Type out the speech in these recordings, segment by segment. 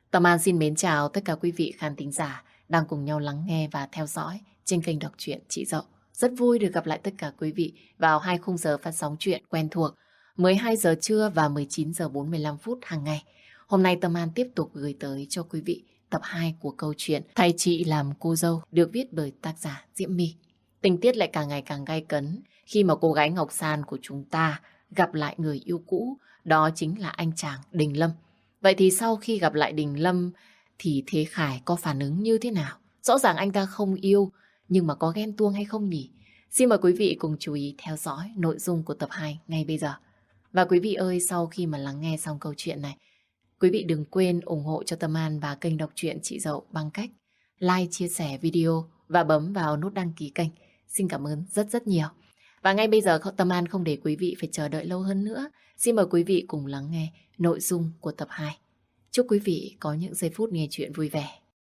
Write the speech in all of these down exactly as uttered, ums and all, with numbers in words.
Tâm An xin mến chào tất cả quý vị khán thính giả đang cùng nhau lắng nghe và theo dõi trên kênh đọc truyện Chị Dậu. Rất vui được gặp lại tất cả quý vị vào hai khung giờ phát sóng truyện quen thuộc mười hai giờ trưa và mười chín giờ bốn mươi lăm phút hàng ngày. Hôm nay Tâm An tiếp tục gửi tới cho quý vị tập hai của câu chuyện Thay Chị Làm Cô Dâu được viết bởi tác giả Diễm My. Tình tiết lại càng ngày càng gay cấn khi mà cô gái Ngọc San của chúng ta gặp lại người yêu cũ, đó chính là anh chàng Đình Lâm. Vậy thì sau khi gặp lại Đình Lâm thì Thế Khải có phản ứng như thế nào? Rõ ràng anh ta không yêu, nhưng mà có ghen tuông hay không nhỉ? Xin mời quý vị cùng chú ý theo dõi nội dung của tập hai ngay bây giờ. Và quý vị ơi, sau khi mà lắng nghe xong câu chuyện này, quý vị đừng quên ủng hộ cho Tâm An và kênh đọc truyện Chị Dậu bằng cách like, chia sẻ video và bấm vào nút đăng ký kênh. Xin cảm ơn rất rất nhiều. Và ngay bây giờ Tâm An không để quý vị phải chờ đợi lâu hơn nữa. Xin mời quý vị cùng lắng nghe nội dung của tập hai. Chúc quý vị có những giây phút nghe chuyện vui vẻ.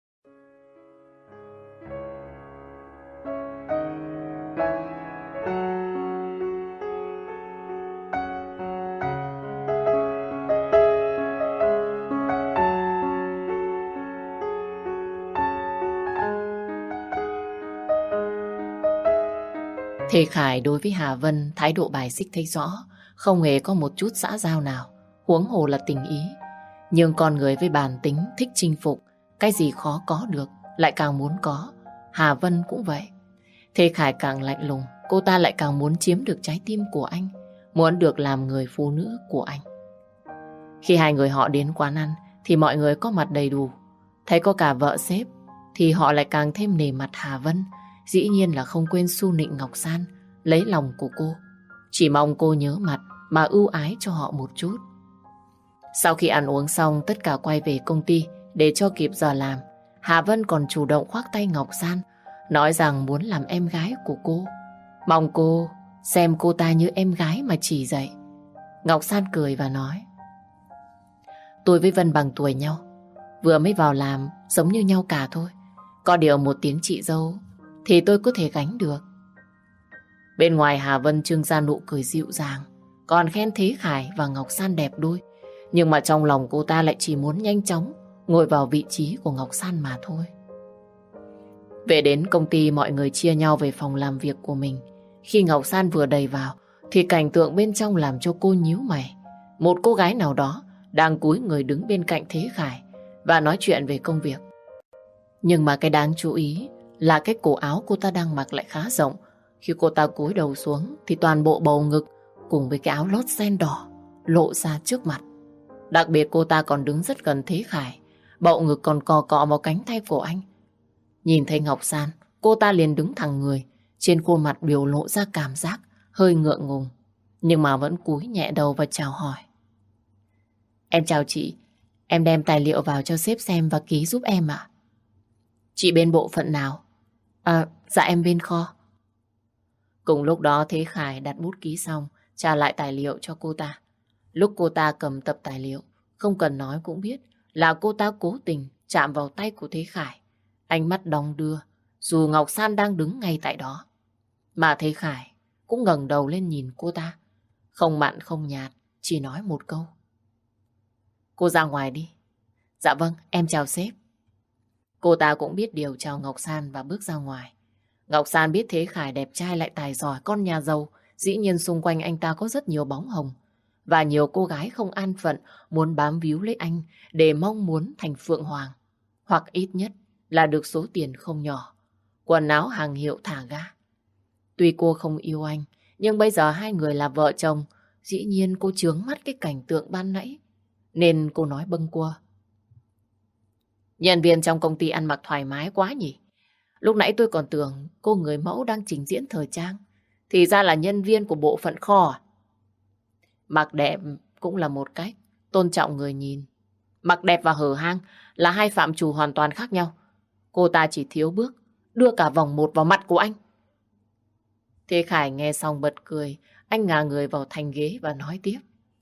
Thế Khải đối với Hà Vân thái độ bài xích thấy rõ, không hề có một chút xã giao nào, huống hồ là tình ý. Nhưng con người với bản tính thích chinh phục, cái gì khó có được lại càng muốn có. Hà Vân cũng vậy. Thế Khải càng lạnh lùng, cô ta lại càng muốn chiếm được trái tim của anh, muốn được làm người phụ nữ của anh. Khi hai người họ đến quán ăn thì mọi người có mặt đầy đủ. Thấy có cả vợ sếp thì họ lại càng thêm nể mặt Hà Vân. Dĩ nhiên là không quên su nịnh Ngọc San, lấy lòng của cô. Chỉ mong cô nhớ mặt mà ưu ái cho họ một chút. Sau khi ăn uống xong, tất cả quay về công ty để cho kịp giờ làm. Hà Vân còn chủ động khoác tay Ngọc San, nói rằng muốn làm em gái của cô. Mong cô xem cô ta như em gái mà chỉ dạy. Ngọc San cười và nói: tôi với Vân bằng tuổi nhau, vừa mới vào làm giống như nhau cả thôi. Có điều một tiếng chị dâu thì tôi có thể gánh được. Bên ngoài Hà Vân trưng ra nụ cười dịu dàng, còn khen Thế Khải và Ngọc San đẹp đôi. Nhưng mà trong lòng cô ta lại chỉ muốn nhanh chóng ngồi vào vị trí của Ngọc San mà thôi. Về đến công ty, mọi người chia nhau về phòng làm việc của mình. Khi Ngọc San vừa đầy vào thì cảnh tượng bên trong làm cho cô nhíu mày. Một cô gái nào đó đang cúi người đứng bên cạnh Thế Khải và nói chuyện về công việc. Nhưng mà cái đáng chú ý là cái cổ áo cô ta đang mặc lại khá rộng. Khi cô ta cúi đầu xuống thì toàn bộ bầu ngực cùng với cái áo lót sen đỏ lộ ra trước mặt. Đặc biệt cô ta còn đứng rất gần Thế Khải, bầu ngực còn cò cọ vào cánh tay của anh. Nhìn thấy Ngọc San, cô ta liền đứng thẳng người, trên khuôn mặt biểu lộ ra cảm giác hơi ngượng ngùng, nhưng mà vẫn cúi nhẹ đầu và chào hỏi. Em chào chị, em đem tài liệu vào cho sếp xem và ký giúp em ạ. Chị bên bộ phận nào? À, dạ em bên kho. Cùng lúc đó Thế Khải đặt bút ký xong, trả lại tài liệu cho cô ta. Lúc cô ta cầm tập tài liệu, không cần nói cũng biết là cô ta cố tình chạm vào tay của Thế Khải. Ánh mắt đong đưa, dù Ngọc San đang đứng ngay tại đó. Mà Thế Khải cũng ngẩng đầu lên nhìn cô ta, không mặn không nhạt, chỉ nói một câu. Cô ra ngoài đi. Dạ vâng, em chào sếp. Cô ta cũng biết điều chào Ngọc San và bước ra ngoài. Ngọc San biết Thế Khải đẹp trai lại tài giỏi, con nhà giàu. Dĩ nhiên xung quanh anh ta có rất nhiều bóng hồng. Và nhiều cô gái không an phận muốn bám víu lấy anh để mong muốn thành Phượng Hoàng. Hoặc ít nhất là được số tiền không nhỏ, quần áo hàng hiệu thả ga. Tuy cô không yêu anh, nhưng bây giờ hai người là vợ chồng. Dĩ nhiên cô chướng mắt cái cảnh tượng ban nãy, nên cô nói bâng quơ. Nhân viên trong công ty ăn mặc thoải mái quá nhỉ. Lúc nãy tôi còn tưởng cô người mẫu đang trình diễn thời trang, thì ra là nhân viên của bộ phận kho à? Mặc đẹp cũng là một cách tôn trọng người nhìn. Mặc đẹp và hở hang là hai phạm trù hoàn toàn khác nhau. Cô ta chỉ thiếu bước đưa cả vòng một vào mặt của anh. Thế Khải nghe xong bật cười. Anh ngả người vào thành ghế và nói tiếp.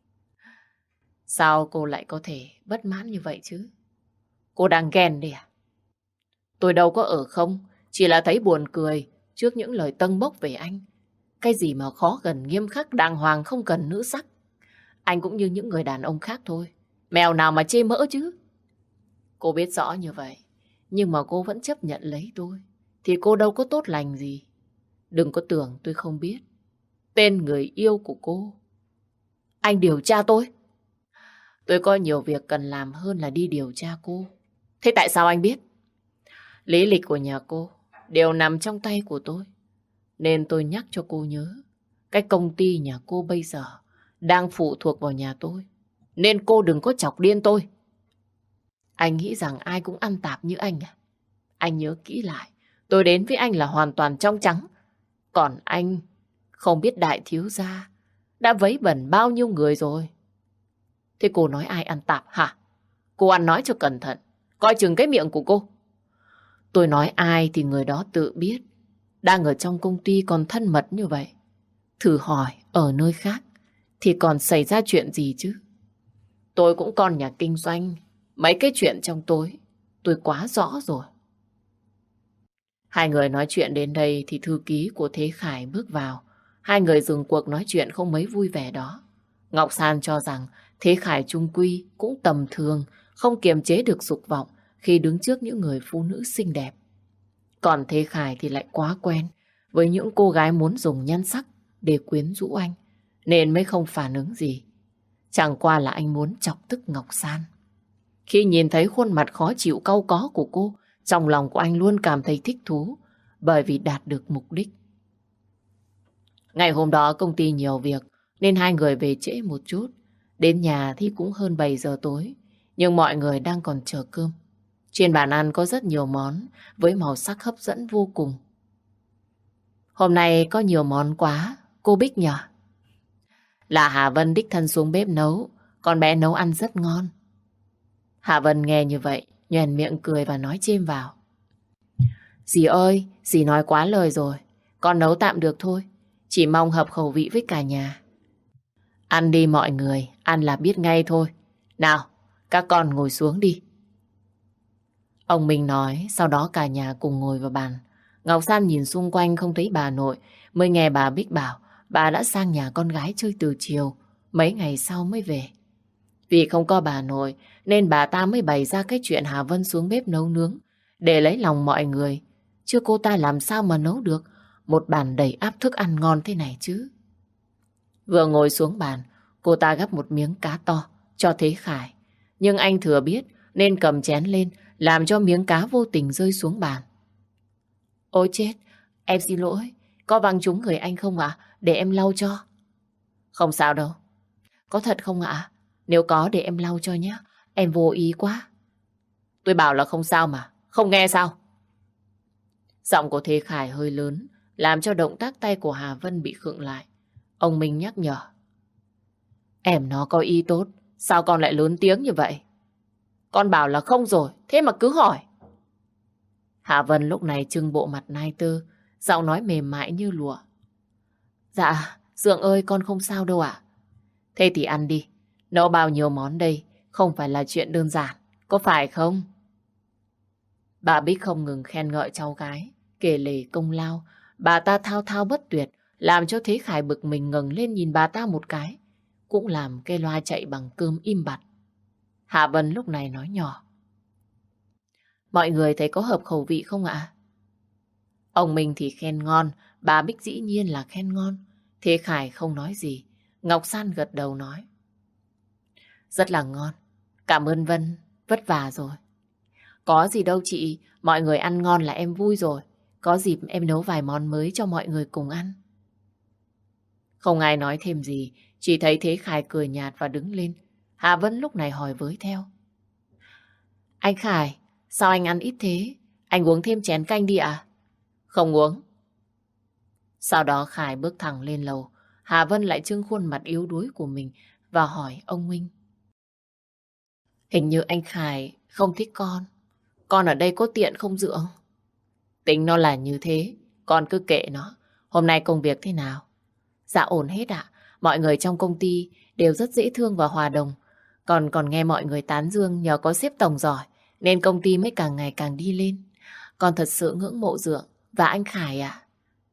Sao cô lại có thể bất mãn như vậy chứ? Cô đang ghen đi à? Tôi đâu có ở không, chỉ là thấy buồn cười trước những lời tâng bốc về anh. Cái gì mà khó gần nghiêm khắc đàng hoàng không cần nữ sắc. Anh cũng như những người đàn ông khác thôi. Mèo nào mà chê mỡ chứ. Cô biết rõ như vậy, nhưng mà cô vẫn chấp nhận lấy tôi. Thì cô đâu có tốt lành gì. Đừng có tưởng tôi không biết tên người yêu của cô. Anh điều tra tôi. Tôi có nhiều việc cần làm hơn là đi điều tra cô. Thế tại sao anh biết? Lý lịch của nhà cô đều nằm trong tay của tôi. Nên tôi nhắc cho cô nhớ. Cái công ty nhà cô bây giờ đang phụ thuộc vào nhà tôi. Nên cô đừng có chọc điên tôi. Anh nghĩ rằng ai cũng ăn tạp như anh à? Anh nhớ kỹ lại. Tôi đến với anh là hoàn toàn trong trắng. Còn anh không biết đại thiếu gia đã vấy bẩn bao nhiêu người rồi. Thế cô nói ai ăn tạp hả? Cô ăn nói cho cẩn thận. Coi chừng cái miệng của cô. Tôi nói ai thì người đó tự biết. Đang ở trong công ty còn thân mật như vậy. Thử hỏi ở nơi khác thì còn xảy ra chuyện gì chứ? Tôi cũng con nhà kinh doanh. Mấy cái chuyện trong tối tôi quá rõ rồi. Hai người nói chuyện đến đây thì thư ký của Thế Khải bước vào. Hai người dừng cuộc nói chuyện không mấy vui vẻ đó. Ngọc San cho rằng Thế Khải chung quy cũng tầm thường, không kiềm chế được dục vọng khi đứng trước những người phụ nữ xinh đẹp. Còn Thế Khải thì lại quá quen với những cô gái muốn dùng nhan sắc để quyến rũ anh, nên mới không phản ứng gì. Chẳng qua là anh muốn chọc tức Ngọc San. Khi nhìn thấy khuôn mặt khó chịu cau có của cô, trong lòng của anh luôn cảm thấy thích thú, bởi vì đạt được mục đích. Ngày hôm đó công ty nhiều việc, nên hai người về trễ một chút. Đến nhà thì cũng hơn bảy giờ tối, nhưng mọi người đang còn chờ cơm. Trên bàn ăn có rất nhiều món với màu sắc hấp dẫn vô cùng. Hôm nay có nhiều món quá, cô Bích nhỉ? Là Hà Vân đích thân xuống bếp nấu, con bé nấu ăn rất ngon. Hà Vân nghe như vậy, nhoẻn miệng cười và nói chêm vào. Dì ơi, dì nói quá lời rồi, con nấu tạm được thôi, chỉ mong hợp khẩu vị với cả nhà. Ăn đi mọi người, ăn là biết ngay thôi. Nào, các con ngồi xuống đi. Ông Minh nói, sau đó cả nhà cùng ngồi vào bàn. Ngọc San nhìn xung quanh không thấy bà nội, mới nghe bà Bích bảo bà đã sang nhà con gái chơi từ chiều, mấy ngày sau mới về. Vì không có bà nội, nên bà ta mới bày ra cái chuyện Hà Vân xuống bếp nấu nướng, để lấy lòng mọi người. Chứ cô ta làm sao mà nấu được một bàn đầy ắp thức ăn ngon thế này chứ. Vừa ngồi xuống bàn, cô ta gắp một miếng cá to cho Thế Khải. Nhưng anh thừa biết nên cầm chén lên, làm cho miếng cá vô tình rơi xuống bàn. Ôi chết, em xin lỗi, có văng trúng người anh không ạ? Để em lau cho. Không sao đâu. Có thật không ạ? Nếu có để em lau cho nhé, em vô ý quá. Tôi bảo là không sao mà, không nghe sao? Giọng của Thế Khải hơi lớn, làm cho động tác tay của Hà Vân bị khựng lại. Ông Minh nhắc nhở. Em nó có ý tốt, sao con lại lớn tiếng như vậy? Con bảo là không rồi, thế mà cứ hỏi. Hà Vân lúc này trưng bộ mặt nai tơ, giọng nói mềm mại như lụa. Dạ, Dượng ơi con không sao đâu ạ. Thế thì ăn đi, nấu bao nhiêu món đây, không phải là chuyện đơn giản, có phải không? Bà Bích không ngừng khen ngợi cháu gái, kể lể công lao, bà ta thao thao bất tuyệt, làm cho Thế Khải bực mình ngẩng lên nhìn bà ta một cái, cũng làm cây loa chạy bằng cơm im bặt. Hạ Vân lúc này nói nhỏ. Mọi người thấy có hợp khẩu vị không ạ? Ông Minh thì khen ngon, bà Bích dĩ nhiên là khen ngon. Thế Khải không nói gì, Ngọc San gật đầu nói. Rất là ngon, cảm ơn Vân, vất vả rồi. Có gì đâu chị, mọi người ăn ngon là em vui rồi. Có dịp em nấu vài món mới cho mọi người cùng ăn. Không ai nói thêm gì, chỉ thấy Thế Khải cười nhạt và đứng lên. Hà Vân lúc này hỏi với theo. Anh Khải, sao anh ăn ít thế? Anh uống thêm chén canh đi ạ? Không uống. Sau đó Khải bước thẳng lên lầu. Hà Vân lại trưng khuôn mặt yếu đuối của mình và hỏi ông Minh. Hình như anh Khải không thích con. Con ở đây có tiện không Dượng? Tính nó là như thế, con cứ kệ nó. Hôm nay công việc thế nào? Dạ ổn hết ạ. Mọi người trong công ty đều rất dễ thương và hòa đồng. Còn còn nghe mọi người tán dương nhờ có sếp tổng giỏi nên công ty mới càng ngày càng đi lên. Con thật sự ngưỡng mộ Dượng và anh Khải ạ.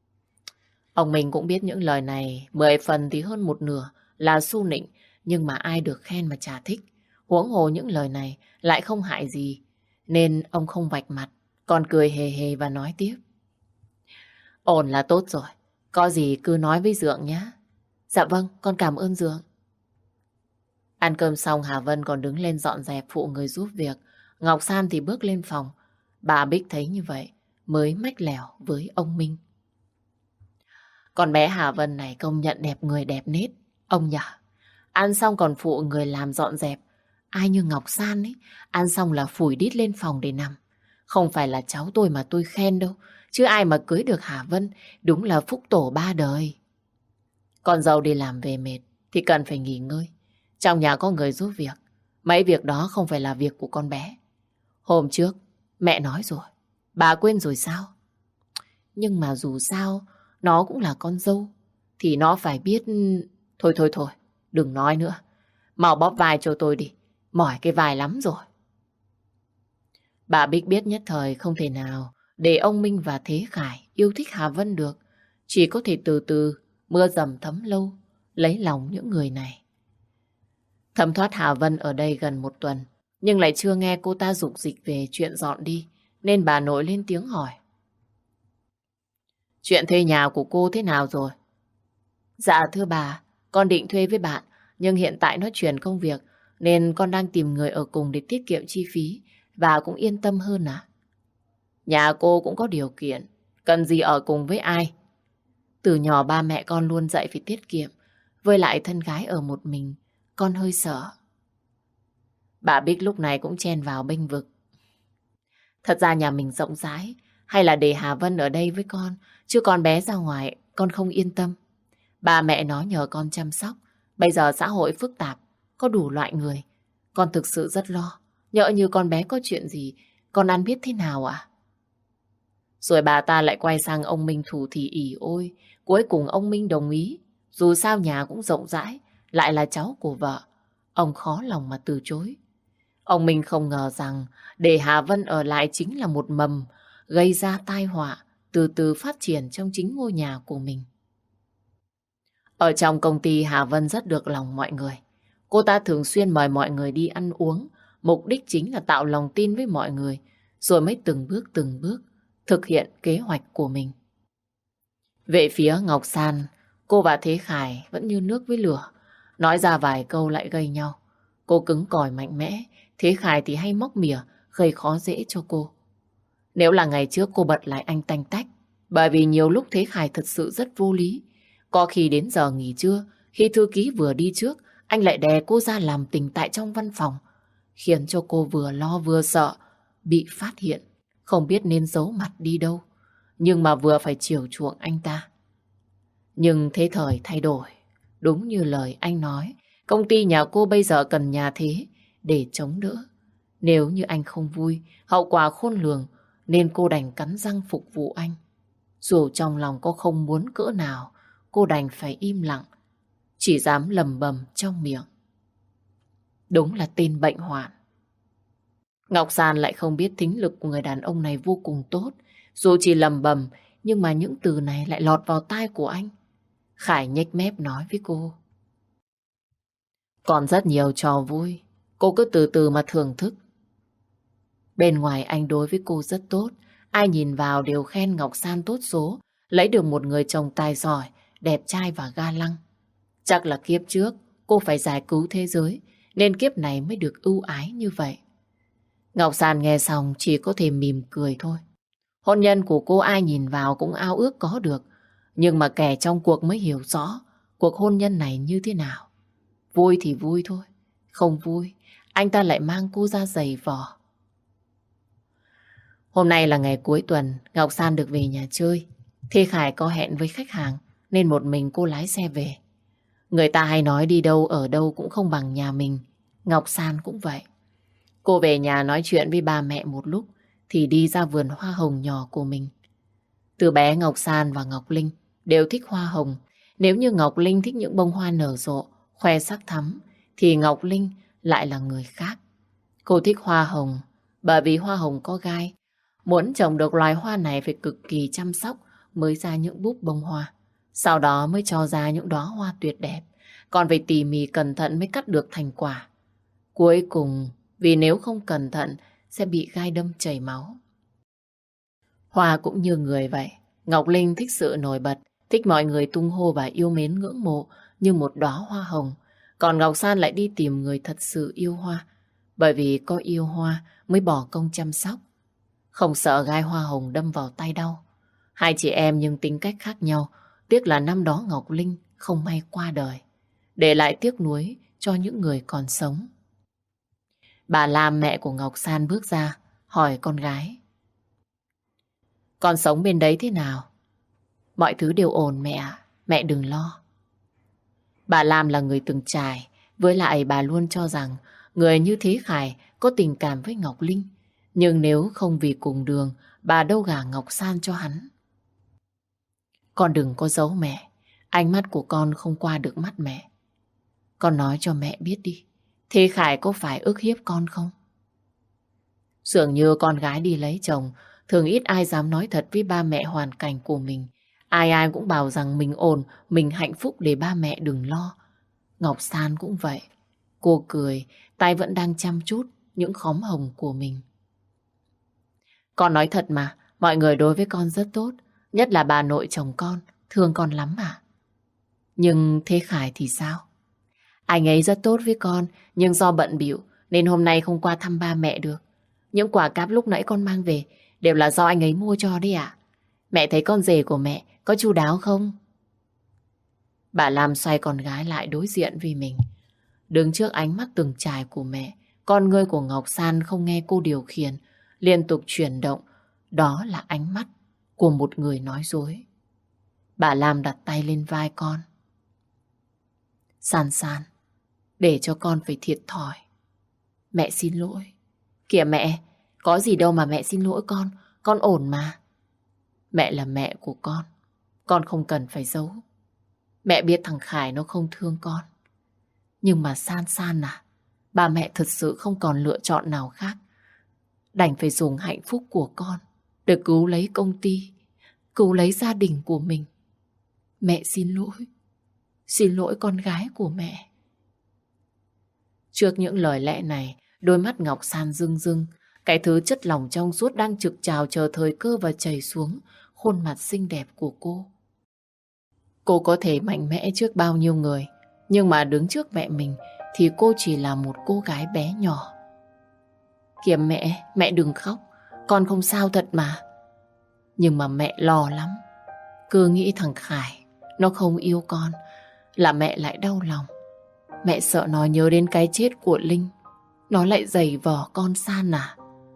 Ông mình cũng biết những lời này, mười phần thì hơn một nửa là su nịnh, nhưng mà ai được khen mà chả thích. Huống hồ những lời này lại không hại gì. nên ông không vạch mặt, còn cười hề hề và nói tiếp. Ổn là tốt rồi, có gì cứ nói với Dượng nhé. Dạ vâng, con cảm ơn Dượng. Ăn cơm xong Hà Vân còn đứng lên dọn dẹp phụ người giúp việc. Ngọc San thì bước lên phòng. Bà Bích thấy như vậy mới mách lèo với ông Minh. Con bé Hà Vân này công nhận đẹp người đẹp nết. Ông nhỉ? Ăn xong còn phụ người làm dọn dẹp. Ai như Ngọc San ấy, ăn xong là phủi đít lên phòng để nằm. Không phải là cháu tôi mà tôi khen đâu. Chứ ai mà cưới được Hà Vân, đúng là phúc tổ ba đời. Con dâu đi làm về mệt thì cần phải nghỉ ngơi. Trong nhà có người giúp việc. Mấy việc đó không phải là việc của con bé. Hôm trước, mẹ nói rồi. Bà quên rồi sao? Nhưng mà dù sao, nó cũng là con dâu. Thì nó phải biết... Thôi thôi thôi, đừng nói nữa. Mau bóp vai cho tôi đi. Mỏi cái vai lắm rồi. Bà Bích biết nhất thời không thể nào để ông Minh và Thế Khải yêu thích Hà Vân được. Chỉ có thể từ từ, mưa dầm thấm lâu, lấy lòng những người này. Thấm thoát Hà Vân ở đây gần một tuần, nhưng lại chưa nghe cô ta rục dịch về chuyện dọn đi, nên bà nội lên tiếng hỏi. Chuyện thuê nhà của cô thế nào rồi? Dạ thưa bà, con định thuê với bạn, nhưng hiện tại nó chuyển công việc, nên con đang tìm người ở cùng để tiết kiệm chi phí, và cũng yên tâm hơn à? Nhà cô cũng có điều kiện, cần gì ở cùng với ai? Từ nhỏ ba mẹ con luôn dạy phải tiết kiệm, với lại thân gái ở một mình, con hơi sợ. Bà Bích lúc này cũng chen vào bênh vực. Thật ra nhà mình rộng rãi, hay là để Hà Vân ở đây với con, chứ con bé ra ngoài, con không yên tâm. Ba mẹ nó nhờ con chăm sóc, bây giờ xã hội phức tạp, có đủ loại người. Con thực sự rất lo, nhỡ như con bé có chuyện gì, con ăn biết thế nào ạ? Rồi bà ta lại quay sang ông Minh thủ thỉ ỉ ôi. Cuối cùng ông Minh đồng ý. Dù sao nhà cũng rộng rãi, lại là cháu của vợ. Ông khó lòng mà từ chối. Ông Minh không ngờ rằng để Hà Vân ở lại chính là một mầm gây ra tai họa từ từ phát triển trong chính ngôi nhà của mình. Ở trong công ty Hà Vân rất được lòng mọi người. Cô ta thường xuyên mời mọi người đi ăn uống. Mục đích chính là tạo lòng tin với mọi người, rồi mới từng bước từng bước thực hiện kế hoạch của mình. Về phía Ngọc San, cô và Thế Khải vẫn như nước với lửa. Nói ra vài câu lại gây nhau. Cô cứng cỏi mạnh mẽ, Thế Khải thì hay móc mỉa, gây khó dễ cho cô. Nếu là ngày trước cô bật lại anh tanh tách, bởi vì nhiều lúc Thế Khải thật sự rất vô lý. Có khi đến giờ nghỉ trưa, khi thư ký vừa đi trước, anh lại đè cô ra làm tình tại trong văn phòng, khiến cho cô vừa lo vừa sợ, bị phát hiện, không biết nên giấu mặt đi đâu, nhưng mà vừa phải chiều chuộng anh ta. Nhưng thế thời thay đổi, đúng như lời anh nói, công ty nhà cô bây giờ cần nhà thế để chống đỡ. Nếu như anh không vui, hậu quả khôn lường, nên cô đành cắn răng phục vụ anh. Dù trong lòng có không muốn cỡ nào, cô đành phải im lặng, chỉ dám lầm bầm trong miệng. Đúng là tên bệnh hoạn. Ngọc San lại không biết thính lực của người đàn ông này vô cùng tốt. Dù chỉ lầm bầm, nhưng mà những từ này lại lọt vào tai của anh. Khải nhếch mép nói với cô. Còn rất nhiều trò vui, cô cứ từ từ mà thưởng thức. Bên ngoài anh đối với cô rất tốt, ai nhìn vào đều khen Ngọc San tốt số, lấy được một người chồng tài giỏi, đẹp trai và ga lăng. Chắc là kiếp trước cô phải giải cứu thế giới, nên kiếp này mới được ưu ái như vậy. Ngọc San nghe xong chỉ có thể mỉm cười thôi. Hôn nhân của cô ai nhìn vào cũng ao ước có được, nhưng mà kẻ trong cuộc mới hiểu rõ cuộc hôn nhân này như thế nào. Vui thì vui thôi, không vui, anh ta lại mang cô ra giày vò. Hôm nay là ngày cuối tuần, Ngọc San được về nhà chơi. Thế Khải có hẹn với khách hàng, nên một mình cô lái xe về. Người ta hay nói đi đâu ở đâu cũng không bằng nhà mình. Ngọc San cũng vậy. Cô về nhà nói chuyện với ba mẹ một lúc, thì đi ra vườn hoa hồng nhỏ của mình. Từ bé Ngọc San và Ngọc Linh đều thích hoa hồng. Nếu như Ngọc Linh thích những bông hoa nở rộ, khoe sắc thắm, thì Ngọc Linh lại là người khác. Cô thích hoa hồng bởi vì hoa hồng có gai. Muốn trồng được loài hoa này phải cực kỳ chăm sóc mới ra những búp bông hoa. Sau đó mới cho ra những đóa hoa tuyệt đẹp. Còn phải tỉ mỉ cẩn thận mới cắt được thành quả. Cuối cùng, vì nếu không cẩn thận sẽ bị gai đâm chảy máu. Hoa cũng như người vậy. Ngọc Linh thích sự nổi bật, thích mọi người tung hô và yêu mến ngưỡng mộ như một đóa hoa hồng. Còn Ngọc San lại đi tìm người thật sự yêu Hoa, bởi vì có yêu Hoa mới bỏ công chăm sóc. Không sợ gai hoa hồng đâm vào tay đau. Hai chị em nhưng tính cách khác nhau. Tiếc là năm đó Ngọc Linh không may qua đời, để lại tiếc nuối cho những người còn sống. Bà Lam, mẹ của Ngọc San, bước ra hỏi con gái: Con sống bên đấy thế nào? Mọi thứ đều ổn mẹ ạ, mẹ đừng lo. Bà Lam là người từng trải, với lại bà luôn cho rằng người như Thế Khải có tình cảm với Ngọc Linh. Nhưng nếu không vì cùng đường, bà đâu gả Ngọc San cho hắn. Con đừng có giấu mẹ, ánh mắt của con không qua được mắt mẹ. Con nói cho mẹ biết đi, Thế Khải có phải ức hiếp con không? Dường như con gái đi lấy chồng, thường ít ai dám nói thật với ba mẹ hoàn cảnh của mình. Ai ai cũng bảo rằng mình ổn, mình hạnh phúc để ba mẹ đừng lo. Ngọc San cũng vậy. Cô cười, tay vẫn đang chăm chút những khóm hồng của mình. Con nói thật mà, mọi người đối với con rất tốt, nhất là bà nội chồng con, thương con lắm à. Nhưng Thế Khải thì sao? Anh ấy rất tốt với con, nhưng do bận bịu nên hôm nay không qua thăm ba mẹ được. Những quả cáp lúc nãy con mang về đều là do anh ấy mua cho đấy ạ. Mẹ thấy con rể của mẹ có chu đáo không? Bà Lam xoay con gái lại đối diện với mình. Đứng trước ánh mắt từng trải của mẹ, con ngươi của Ngọc San không nghe cô điều khiển, liên tục chuyển động. Đó là ánh mắt của một người nói dối. Bà Lam đặt tay lên vai con. San San, để cho con phải thiệt thòi. Mẹ xin lỗi. Kìa mẹ, có gì đâu mà mẹ xin lỗi con, con ổn mà. Mẹ là mẹ của con, con không cần phải giấu. Mẹ biết thằng Khải nó không thương con. Nhưng mà San San à, ba mẹ thật sự không còn lựa chọn nào khác. Đành phải dùng hạnh phúc của con để cứu lấy công ty, cứu lấy gia đình của mình. Mẹ xin lỗi. Xin lỗi con gái của mẹ. Trước những lời lẽ này, đôi mắt Ngọc San rưng rưng. Cái thứ chất lòng trong suốt đang trực trào chờ thời cơ và chảy xuống khuôn mặt xinh đẹp của cô. Cô có thể mạnh mẽ trước bao nhiêu người, nhưng mà đứng trước mẹ mình thì cô chỉ là một cô gái bé nhỏ. Kìa mẹ, mẹ đừng khóc, con không sao thật mà. Nhưng mà mẹ lo lắm. Cứ nghĩ thằng Khải nó không yêu con là mẹ lại đau lòng. Mẹ sợ nó nhớ đến cái chết của Linh, nó lại giày vò con San à.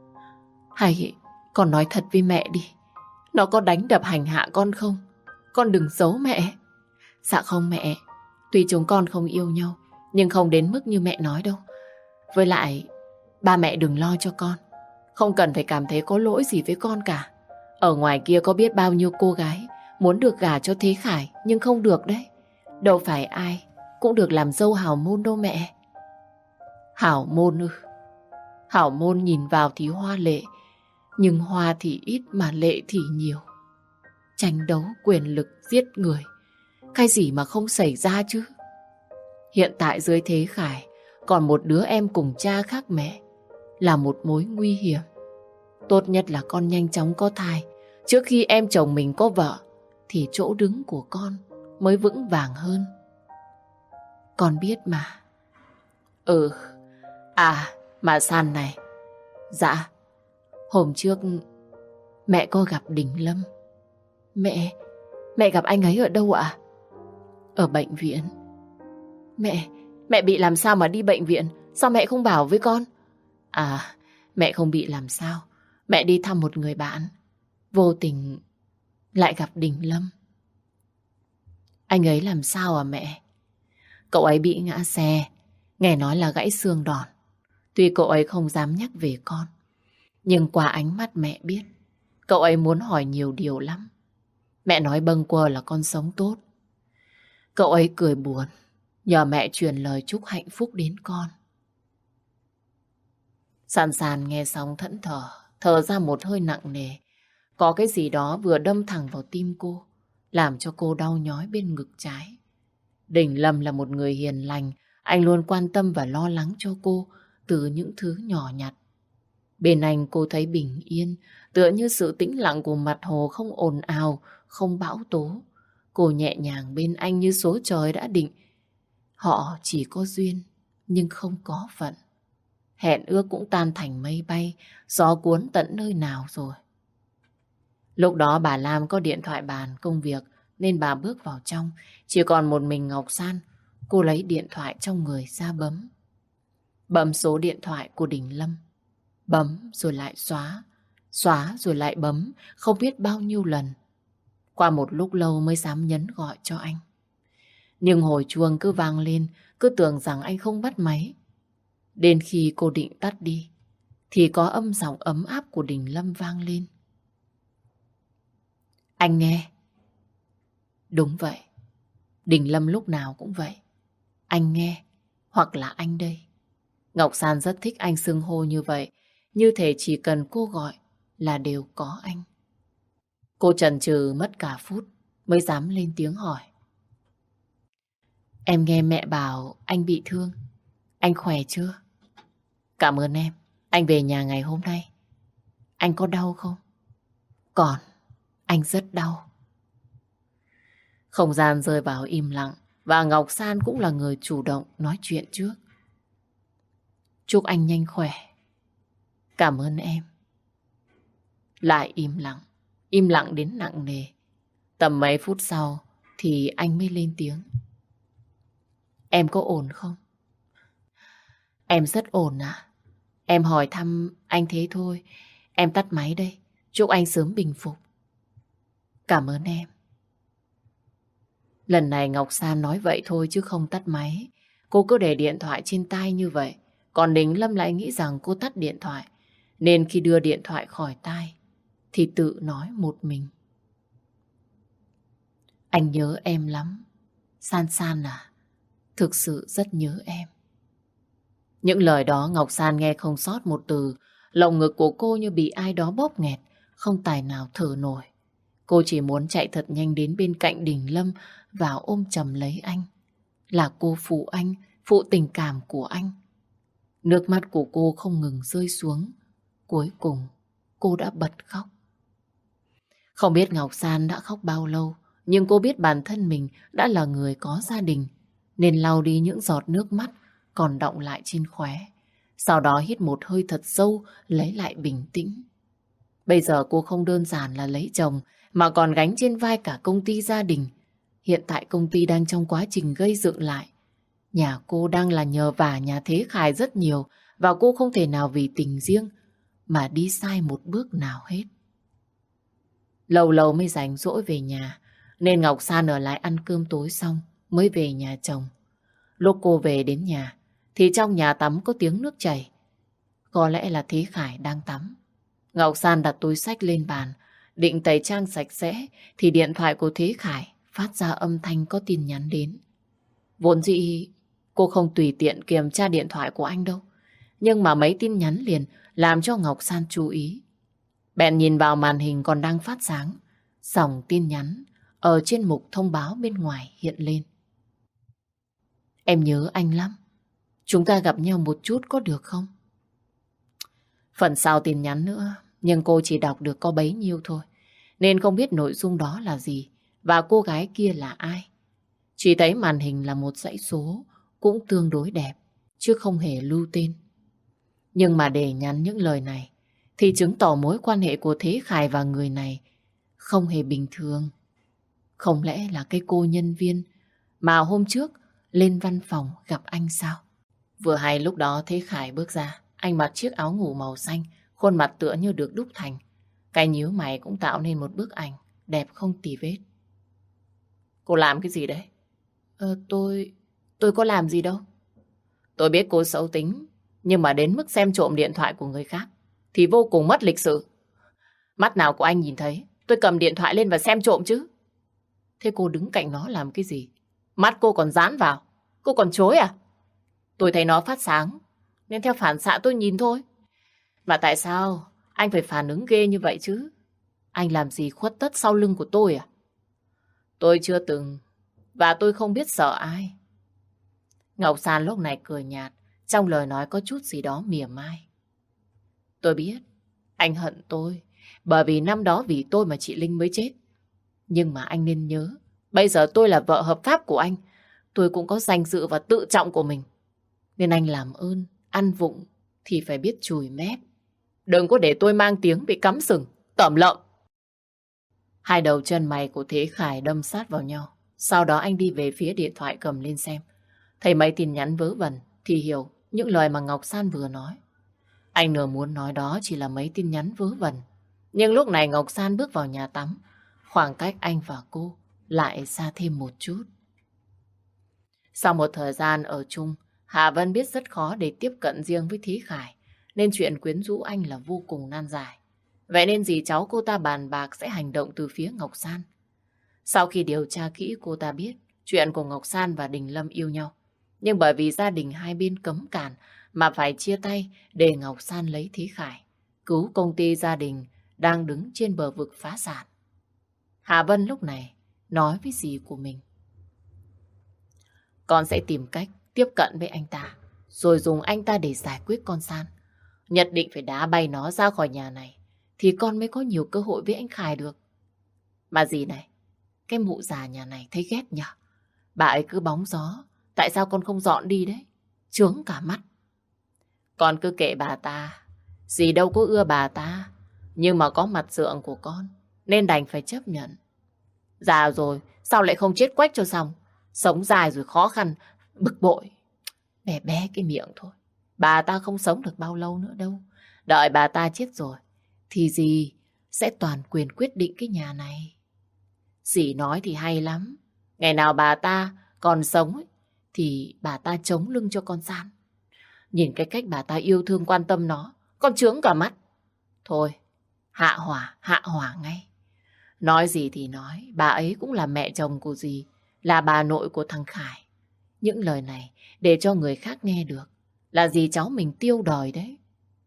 Hay con nói thật với mẹ đi, nó có đánh đập hành hạ con không? Con đừng giấu mẹ. Dạ không mẹ, tuy chúng con không yêu nhau, nhưng không đến mức như mẹ nói đâu. Với lại, ba mẹ đừng lo cho con, không cần phải cảm thấy có lỗi gì với con cả. Ở ngoài kia có biết bao nhiêu cô gái muốn được gả cho Thế Khải, nhưng không được đấy. Đâu phải ai cũng được làm dâu hảo môn đâu mẹ. Hảo môn ư? Hảo môn nhìn vào thì hoa lệ, nhưng hoa thì ít mà lệ thì nhiều. Tranh đấu quyền lực giết người, cái gì mà không xảy ra chứ. Hiện tại dưới Thế Khải còn một đứa em cùng cha khác mẹ, là một mối nguy hiểm. Tốt nhất là con nhanh chóng có thai, trước khi em chồng mình có vợ, thì chỗ đứng của con mới vững vàng hơn. Con biết mà. Ừ. À mà San này. Dạ, hôm trước mẹ có gặp Đình Lâm. Mẹ, mẹ gặp anh ấy ở đâu ạ? Ở bệnh viện. Mẹ, mẹ bị làm sao mà đi bệnh viện? Sao mẹ không bảo với con? À, mẹ không bị làm sao. Mẹ đi thăm một người bạn, vô tình lại gặp Đình Lâm. Anh ấy làm sao à mẹ? Cậu ấy bị ngã xe, nghe nói là gãy xương đòn. Tuy cậu ấy không dám nhắc về con, nhưng qua ánh mắt mẹ biết, cậu ấy muốn hỏi nhiều điều lắm. Mẹ nói bâng quơ là con sống tốt. Cậu ấy cười buồn, nhờ mẹ truyền lời chúc hạnh phúc đến con. San San nghe xong thẫn thờ, thở ra một hơi nặng nề. Có cái gì đó vừa đâm thẳng vào tim cô, làm cho cô đau nhói bên ngực trái. Đình Lâm là một người hiền lành, anh luôn quan tâm và lo lắng cho cô từ những thứ nhỏ nhặt. Bên anh cô thấy bình yên, tựa như sự tĩnh lặng của mặt hồ không ồn ào, không bão tố. Cô nhẹ nhàng bên anh như số trời đã định. Họ chỉ có duyên, nhưng không có phận. Hẹn ước cũng tan thành mây bay, gió cuốn tận nơi nào rồi. Lúc đó bà Lam có điện thoại bàn công việc nên bà bước vào trong. Chỉ còn một mình Ngọc San. Cô lấy điện thoại trong người ra bấm. Bấm số điện thoại của Đình Lâm. Bấm rồi lại xóa. Xóa rồi lại bấm. Không biết bao nhiêu lần. Qua một lúc lâu mới dám nhấn gọi cho anh. Nhưng hồi chuông cứ vang lên. Cứ tưởng rằng anh không bắt máy. Đến khi cô định tắt đi thì có âm giọng ấm áp của Đình Lâm vang lên. Anh nghe. Đúng vậy. Đình Lâm lúc nào cũng vậy. Anh nghe, hoặc là anh đây. Ngọc San rất thích anh xưng hô như vậy. Như thể chỉ cần cô gọi là đều có anh. Cô chần chừ mất cả phút mới dám lên tiếng hỏi. Em nghe mẹ bảo anh bị thương. Anh khỏe chưa? Cảm ơn em. Anh về nhà ngày hôm nay. Anh có đau không? Còn, anh rất đau. Không gian rơi vào im lặng. Và Ngọc San cũng là người chủ động nói chuyện trước. Chúc anh nhanh khỏe. Cảm ơn em. Lại im lặng. Im lặng đến nặng nề. Tầm mấy phút sau thì anh mới lên tiếng. Em có ổn không? Em rất ổn ạ. Em hỏi thăm anh thế thôi. Em tắt máy đây. Chúc anh sớm bình phục. Cảm ơn em. Lần này Ngọc San nói vậy thôi chứ không tắt máy. Cô cứ để điện thoại trên tai như vậy. Còn Đình Lâm lại nghĩ rằng cô tắt điện thoại. Nên khi đưa điện thoại khỏi tai thì tự nói một mình. Anh nhớ em lắm. San San à, thực sự rất nhớ em. Những lời đó Ngọc San nghe không sót một từ. Lồng ngực của cô như bị ai đó bóp nghẹt, không tài nào thở nổi. Cô chỉ muốn chạy thật nhanh đến bên cạnh Đình Lâm và ôm chầm lấy anh. Là cô phụ anh, phụ tình cảm của anh. Nước mắt của cô không ngừng rơi xuống. Cuối cùng, cô đã bật khóc. Không biết Ngọc San đã khóc bao lâu, nhưng cô biết bản thân mình đã là người có gia đình, nên lau đi những giọt nước mắt còn đọng lại trên khóe. Sau đó hít một hơi thật sâu, lấy lại bình tĩnh. Bây giờ cô không đơn giản là lấy chồng, mà còn gánh trên vai cả công ty gia đình. Hiện tại công ty đang trong quá trình gây dựng lại. Nhà cô đang là nhờ vả nhà Thế Khải rất nhiều, và cô không thể nào vì tình riêng mà đi sai một bước nào hết. Lâu lâu mới rảnh rỗi về nhà, nên Ngọc San ở lại ăn cơm tối xong mới về nhà chồng. Lúc cô về đến nhà thì trong nhà tắm có tiếng nước chảy. Có lẽ là Thế Khải đang tắm. Ngọc San đặt túi xách lên bàn, định tẩy trang sạch sẽ thì điện thoại của Thế Khải phát ra âm thanh có tin nhắn đến. Vốn dĩ cô không tùy tiện kiểm tra điện thoại của anh đâu, nhưng mà mấy tin nhắn liền làm cho Ngọc San chú ý. Bèn nhìn vào màn hình còn đang phát sáng, dòng tin nhắn ở trên mục thông báo bên ngoài hiện lên. Em nhớ anh lắm. Chúng ta gặp nhau một chút có được không? Phần sau tin nhắn nữa, nhưng cô chỉ đọc được có bấy nhiêu thôi, nên không biết nội dung đó là gì và cô gái kia là ai. Chỉ thấy màn hình là một dãy số cũng tương đối đẹp, chứ không hề lưu tên. Nhưng mà để nhắn những lời này thì chứng tỏ mối quan hệ của Thế Khải và người này không hề bình thường. Không lẽ là cái cô nhân viên mà hôm trước lên văn phòng gặp anh sao? Vừa hay lúc đó Thế Khải bước ra. Anh mặc chiếc áo ngủ màu xanh, khuôn mặt tựa như được đúc thành. Cái nhíu mày cũng tạo nên một bức ảnh đẹp không tì vết. Cô làm cái gì đấy? Ờ, tôi... tôi có làm gì đâu. Tôi biết cô xấu tính, nhưng mà đến mức xem trộm điện thoại của người khác thì vô cùng mất lịch sự. Mắt nào của anh nhìn thấy tôi cầm điện thoại lên và xem trộm chứ? Thế cô đứng cạnh nó làm cái gì? Mắt cô còn dán vào, cô còn chối à? Tôi thấy nó phát sáng nên theo phản xạ tôi nhìn thôi. Mà tại sao anh phải phản ứng ghê như vậy chứ? Anh làm gì khuất tất sau lưng của tôi à? Tôi chưa từng, và tôi không biết sợ ai. Ngọc San lúc này cười nhạt, trong lời nói có chút gì đó mỉa mai. Tôi biết, anh hận tôi, bởi vì năm đó vì tôi mà chị Linh mới chết. Nhưng mà anh nên nhớ, bây giờ tôi là vợ hợp pháp của anh. Tôi cũng có danh dự và tự trọng của mình. Nên anh làm ơn, ăn vụng thì phải biết chùi mép. Đừng có để tôi mang tiếng bị cắm sừng, tởm lợm. Hai đầu chân mày của Thế Khải đâm sát vào nhau. Sau đó anh đi về phía điện thoại cầm lên xem. Thấy mấy tin nhắn vớ vẩn thì hiểu những lời mà Ngọc San vừa nói. Anh nửa muốn nói đó chỉ là mấy tin nhắn vớ vẩn. Nhưng lúc này Ngọc San bước vào nhà tắm. Khoảng cách anh và cô lại xa thêm một chút. Sau một thời gian ở chung, Hà Vân biết rất khó để tiếp cận riêng với Thí Khải, nên chuyện quyến rũ anh là vô cùng nan giải. Vậy nên dì cháu cô ta bàn bạc sẽ hành động từ phía Ngọc San. Sau khi điều tra kỹ, cô ta biết chuyện của Ngọc San và Đình Lâm yêu nhau. Nhưng bởi vì gia đình hai bên cấm cản mà phải chia tay để Ngọc San lấy Thí Khải, cứu công ty gia đình đang đứng trên bờ vực phá sản. Hà Vân lúc này nói với dì của mình: con sẽ tìm cách tiếp cận với anh ta, rồi dùng anh ta để giải quyết con San. Nhất định phải đá bay nó ra khỏi nhà này, thì con mới có nhiều cơ hội với anh Khải được. Mà dì này, cái mụ già nhà này thấy ghét nhỉ? Bà ấy cứ bóng gió, tại sao con không dọn đi đấy? Chướng cả mắt. Con cứ kệ bà ta, dì đâu có ưa bà ta, nhưng mà có mặt dượng của con, nên đành phải chấp nhận. Già rồi, sao lại không chết quách cho xong? Sống dài rồi khó khăn, bực bội. Bé bé cái miệng thôi. Bà ta không sống được bao lâu nữa đâu. Đợi bà ta chết rồi, thì dì sẽ toàn quyền quyết định cái nhà này. Dì nói thì hay lắm. Ngày nào bà ta còn sống ấy, thì bà ta chống lưng cho con San. Nhìn cái cách bà ta yêu thương quan tâm nó, con chướng cả mắt. Thôi, hạ hỏa, hạ hỏa ngay. Nói gì thì nói, bà ấy cũng là mẹ chồng của dì, là bà nội của thằng Khải. Những lời này để cho người khác nghe được là dì cháu mình tiêu đời đấy.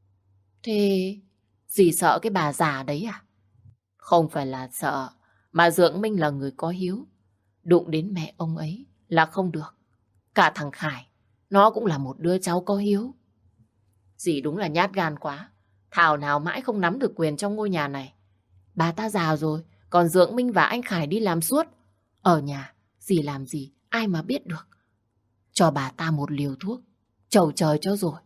Thế dì sợ cái bà già đấy à? Không phải là sợ, mà Dượng Minh là người có hiếu. Đụng đến mẹ ông ấy là không được. Cả thằng Khải, nó cũng là một đứa cháu có hiếu. Dì đúng là nhát gan quá. Thảo nào mãi không nắm được quyền trong ngôi nhà này. Bà ta già rồi, còn Dượng Minh và anh Khải đi làm suốt. Ở nhà, dì làm gì, ai mà biết được. Cho bà ta một liều thuốc, chầu trời cho rồi.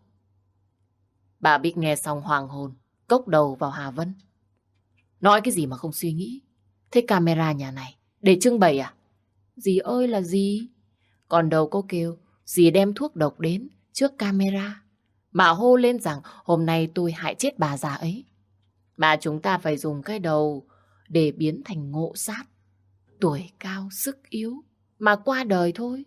Bà Bích nghe xong hoàng hồn, cốc đầu vào Hà Vân. Nói cái gì mà không suy nghĩ. Thế camera nhà này, để trưng bày à? Dì ơi là gì? Còn đầu cô kêu, dì đem thuốc độc đến trước camera. Mà hô lên rằng hôm nay tôi hại chết bà già ấy. Mà chúng ta phải dùng cái đầu để biến thành ngộ sát. Tuổi cao, sức yếu, mà qua đời thôi.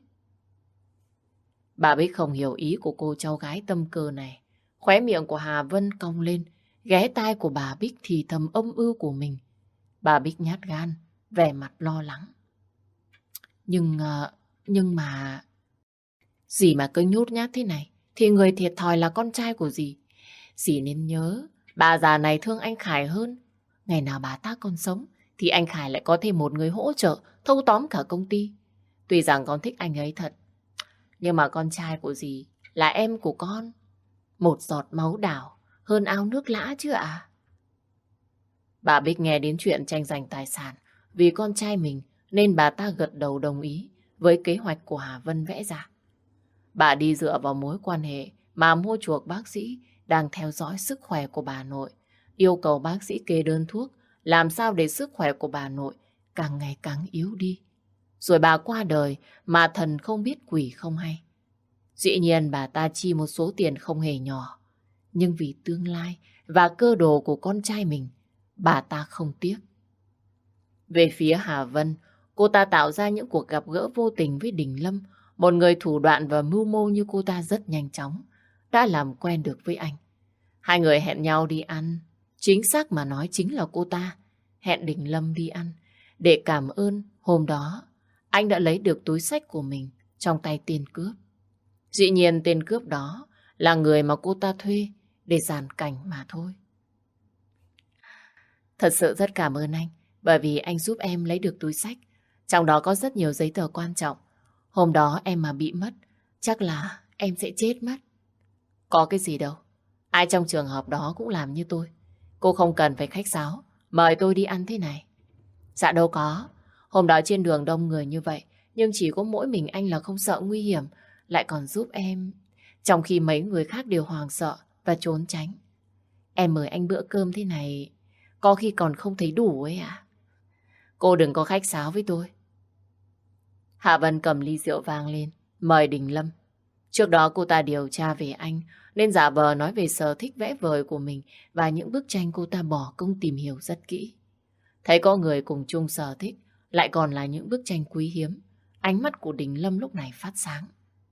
Bà Bích không hiểu ý của cô cháu gái tâm cơ này. Khóe miệng của Hà Vân cong lên, ghé tai của bà Bích thì thầm âm ư của mình. Bà Bích nhát gan, vẻ mặt lo lắng. Nhưng, uh, nhưng mà... Dì mà cứ nhút nhát thế này, thì người thiệt thòi là con trai của dì. Dì nên nhớ, bà già này thương anh Khải hơn. Ngày nào bà ta còn sống, thì anh Khải lại có thêm một người hỗ trợ, thâu tóm cả công ty. Tuy rằng con thích anh ấy thật, nhưng mà con trai của dì là em của con. Một giọt máu đảo hơn ao nước lã chứ ạ. À? Bà Bích nghe đến chuyện tranh giành tài sản vì con trai mình, nên bà ta gật đầu đồng ý với kế hoạch của Hà Vân vẽ ra. Bà đi dựa vào mối quan hệ mà mua chuộc bác sĩ đang theo dõi sức khỏe của bà nội, yêu cầu bác sĩ kê đơn thuốc làm sao để sức khỏe của bà nội càng ngày càng yếu đi. Rồi bà qua đời mà thần không biết quỷ không hay. Dĩ nhiên bà ta chi một số tiền không hề nhỏ, nhưng vì tương lai và cơ đồ của con trai mình, bà ta không tiếc. Về phía Hà Vân, cô ta tạo ra những cuộc gặp gỡ vô tình với Đình Lâm, một người thủ đoạn và mưu mô như cô ta rất nhanh chóng, đã làm quen được với anh. Hai người hẹn nhau đi ăn, chính xác mà nói chính là cô ta hẹn Đình Lâm đi ăn, để cảm ơn hôm đó anh đã lấy được túi xách của mình trong tay tên cướp. Dĩ nhiên tên cướp đó là người mà cô ta thuê để dàn cảnh mà thôi. Thật sự rất cảm ơn anh, bởi vì anh giúp em lấy được túi xách. Trong đó có rất nhiều giấy tờ quan trọng. Hôm đó em mà bị mất, chắc là em sẽ chết mất. Có cái gì đâu. Ai trong trường hợp đó cũng làm như tôi. Cô không cần phải khách sáo, mời tôi đi ăn thế này. Dạ đâu có. Hôm đó trên đường đông người như vậy, nhưng chỉ có mỗi mình anh là không sợ nguy hiểm, lại còn giúp em. Trong khi mấy người khác đều hoảng sợ và trốn tránh. Em mời anh bữa cơm thế này, có khi còn không thấy đủ ấy à? Cô đừng có khách sáo với tôi. Hạ Vân cầm ly rượu vang lên, mời Đình Lâm. Trước đó cô ta điều tra về anh, nên giả vờ nói về sở thích vẽ vời của mình và những bức tranh cô ta bỏ công tìm hiểu rất kỹ. Thấy có người cùng chung sở thích, lại còn là những bức tranh quý hiếm. Ánh mắt của Đình Lâm lúc này phát sáng.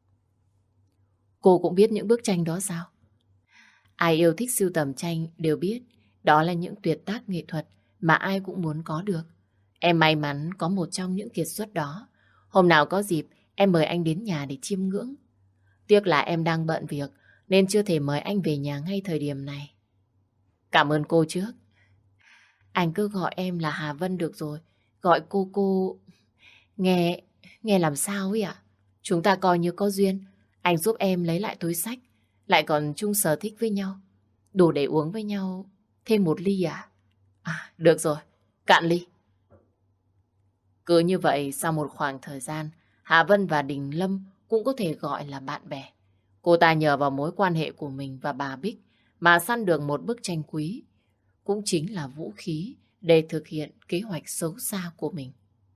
Cô cũng biết những bức tranh đó sao? Ai yêu thích sưu tầm tranh đều biết đó là những tuyệt tác nghệ thuật mà ai cũng muốn có được. Em may mắn có một trong những kiệt xuất đó. Hôm nào có dịp em mời anh đến nhà để chiêm ngưỡng. Tiếc là em đang bận việc nên chưa thể mời anh về nhà ngay thời điểm này. Cảm ơn cô trước. Anh cứ gọi em là Hà Vân được rồi. Gọi cô cô... Nghe... Nghe làm sao ấy ạ? Chúng ta coi như có duyên. Anh giúp em lấy lại túi xách. Lại còn chung sở thích với nhau. Đủ để uống với nhau thêm một ly à? À, được rồi. Cạn ly. Cứ như vậy, sau một khoảng thời gian, Hà Vân và Đình Lâm cũng có thể gọi là bạn bè. Cô ta nhờ vào mối quan hệ của mình và bà Bích mà săn được một bức tranh quý. Cũng chính là vũ khí để thực hiện kế hoạch xấu xa của mình.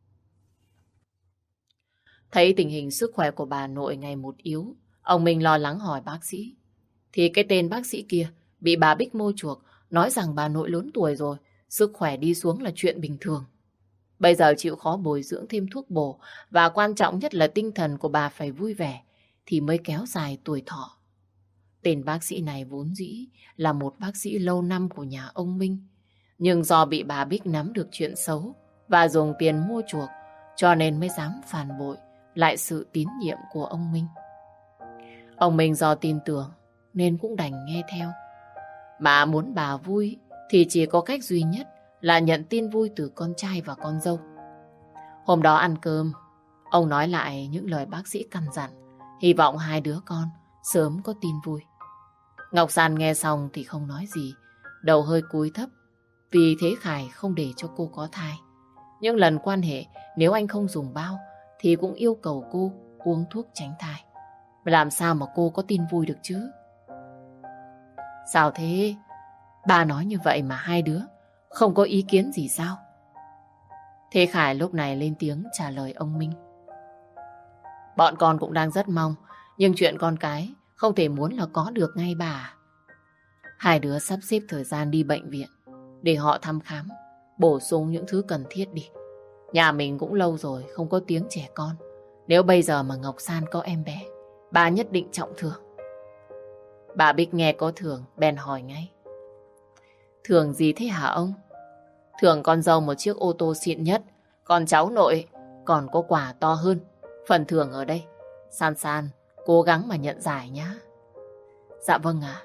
Thấy tình hình sức khỏe của bà nội ngày một yếu, ông Minh lo lắng hỏi bác sĩ. Thì cái tên bác sĩ kia bị bà Bích mua chuộc, nói rằng bà nội lớn tuổi rồi, sức khỏe đi xuống là chuyện bình thường. Bây giờ chịu khó bồi dưỡng thêm thuốc bổ và quan trọng nhất là tinh thần của bà phải vui vẻ thì mới kéo dài tuổi thọ. Tên bác sĩ này vốn dĩ là một bác sĩ lâu năm của nhà ông Minh, nhưng do bị bà Bích nắm được chuyện xấu và dùng tiền mua chuộc cho nên mới dám phản bội lại sự tín nhiệm của ông Minh. Ông Minh do tin tưởng nên cũng đành nghe theo. Mà muốn bà vui thì chỉ có cách duy nhất là nhận tin vui từ con trai và con dâu. Hôm đó ăn cơm, ông nói lại những lời bác sĩ căn dặn, hy vọng hai đứa con sớm có tin vui. Ngọc San nghe xong thì không nói gì, đầu hơi cúi thấp, vì Thế Khải không để cho cô có thai. Nhưng lần quan hệ, nếu anh không dùng bao, thì cũng yêu cầu cô uống thuốc tránh thai. Làm sao mà cô có tin vui được chứ? Sao thế? Ba nói như vậy mà hai đứa không có ý kiến gì sao? Thế Khải lúc này lên tiếng trả lời ông Minh. Bọn con cũng đang rất mong, nhưng chuyện con cái không thể muốn là có được ngay bà. Hai đứa sắp xếp thời gian đi bệnh viện để họ thăm khám, bổ sung những thứ cần thiết đi. Nhà mình cũng lâu rồi không có tiếng trẻ con. Nếu bây giờ mà Ngọc San có em bé, bà nhất định trọng thưởng. Bà Bích nghe có thưởng, bèn hỏi ngay. Thưởng gì thế hả ông? Thưởng con dâu một chiếc ô tô xịn nhất, còn cháu nội còn có quà to hơn. Phần thưởng ở đây. San San, cố gắng mà nhận giải nhá. Dạ vâng ạ.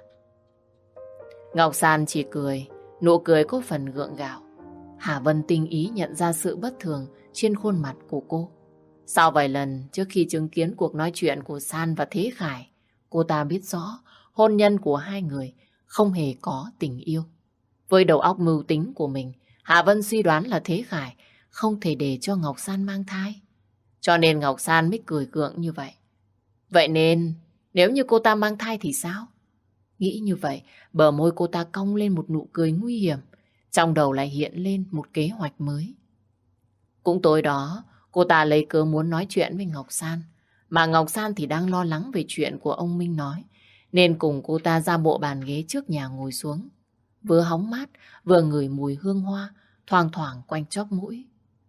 Ngọc San chỉ cười, nụ cười có phần gượng gạo. Hà Vân tinh ý nhận ra sự bất thường trên khuôn mặt của cô. Sau vài lần trước khi chứng kiến cuộc nói chuyện của San và Thế Khải, cô ta biết rõ hôn nhân của hai người không hề có tình yêu. Với đầu óc mưu tính của mình, Hà Vân suy đoán là Thế Khải không thể để cho Ngọc San mang thai. Cho nên Ngọc San mới cười gượng như vậy. Vậy nên, nếu như cô ta mang thai thì sao? Nghĩ như vậy, bờ môi cô ta cong lên một nụ cười nguy hiểm. Trong đầu lại hiện lên một kế hoạch mới. Cũng tối đó, cô ta lấy cớ muốn nói chuyện với Ngọc San. Mà Ngọc San thì đang lo lắng về chuyện của ông Minh nói. Nên cùng cô ta ra bộ bàn ghế trước nhà ngồi xuống. Vừa hóng mát, vừa ngửi mùi hương hoa, thoang thoảng quanh chóp mũi.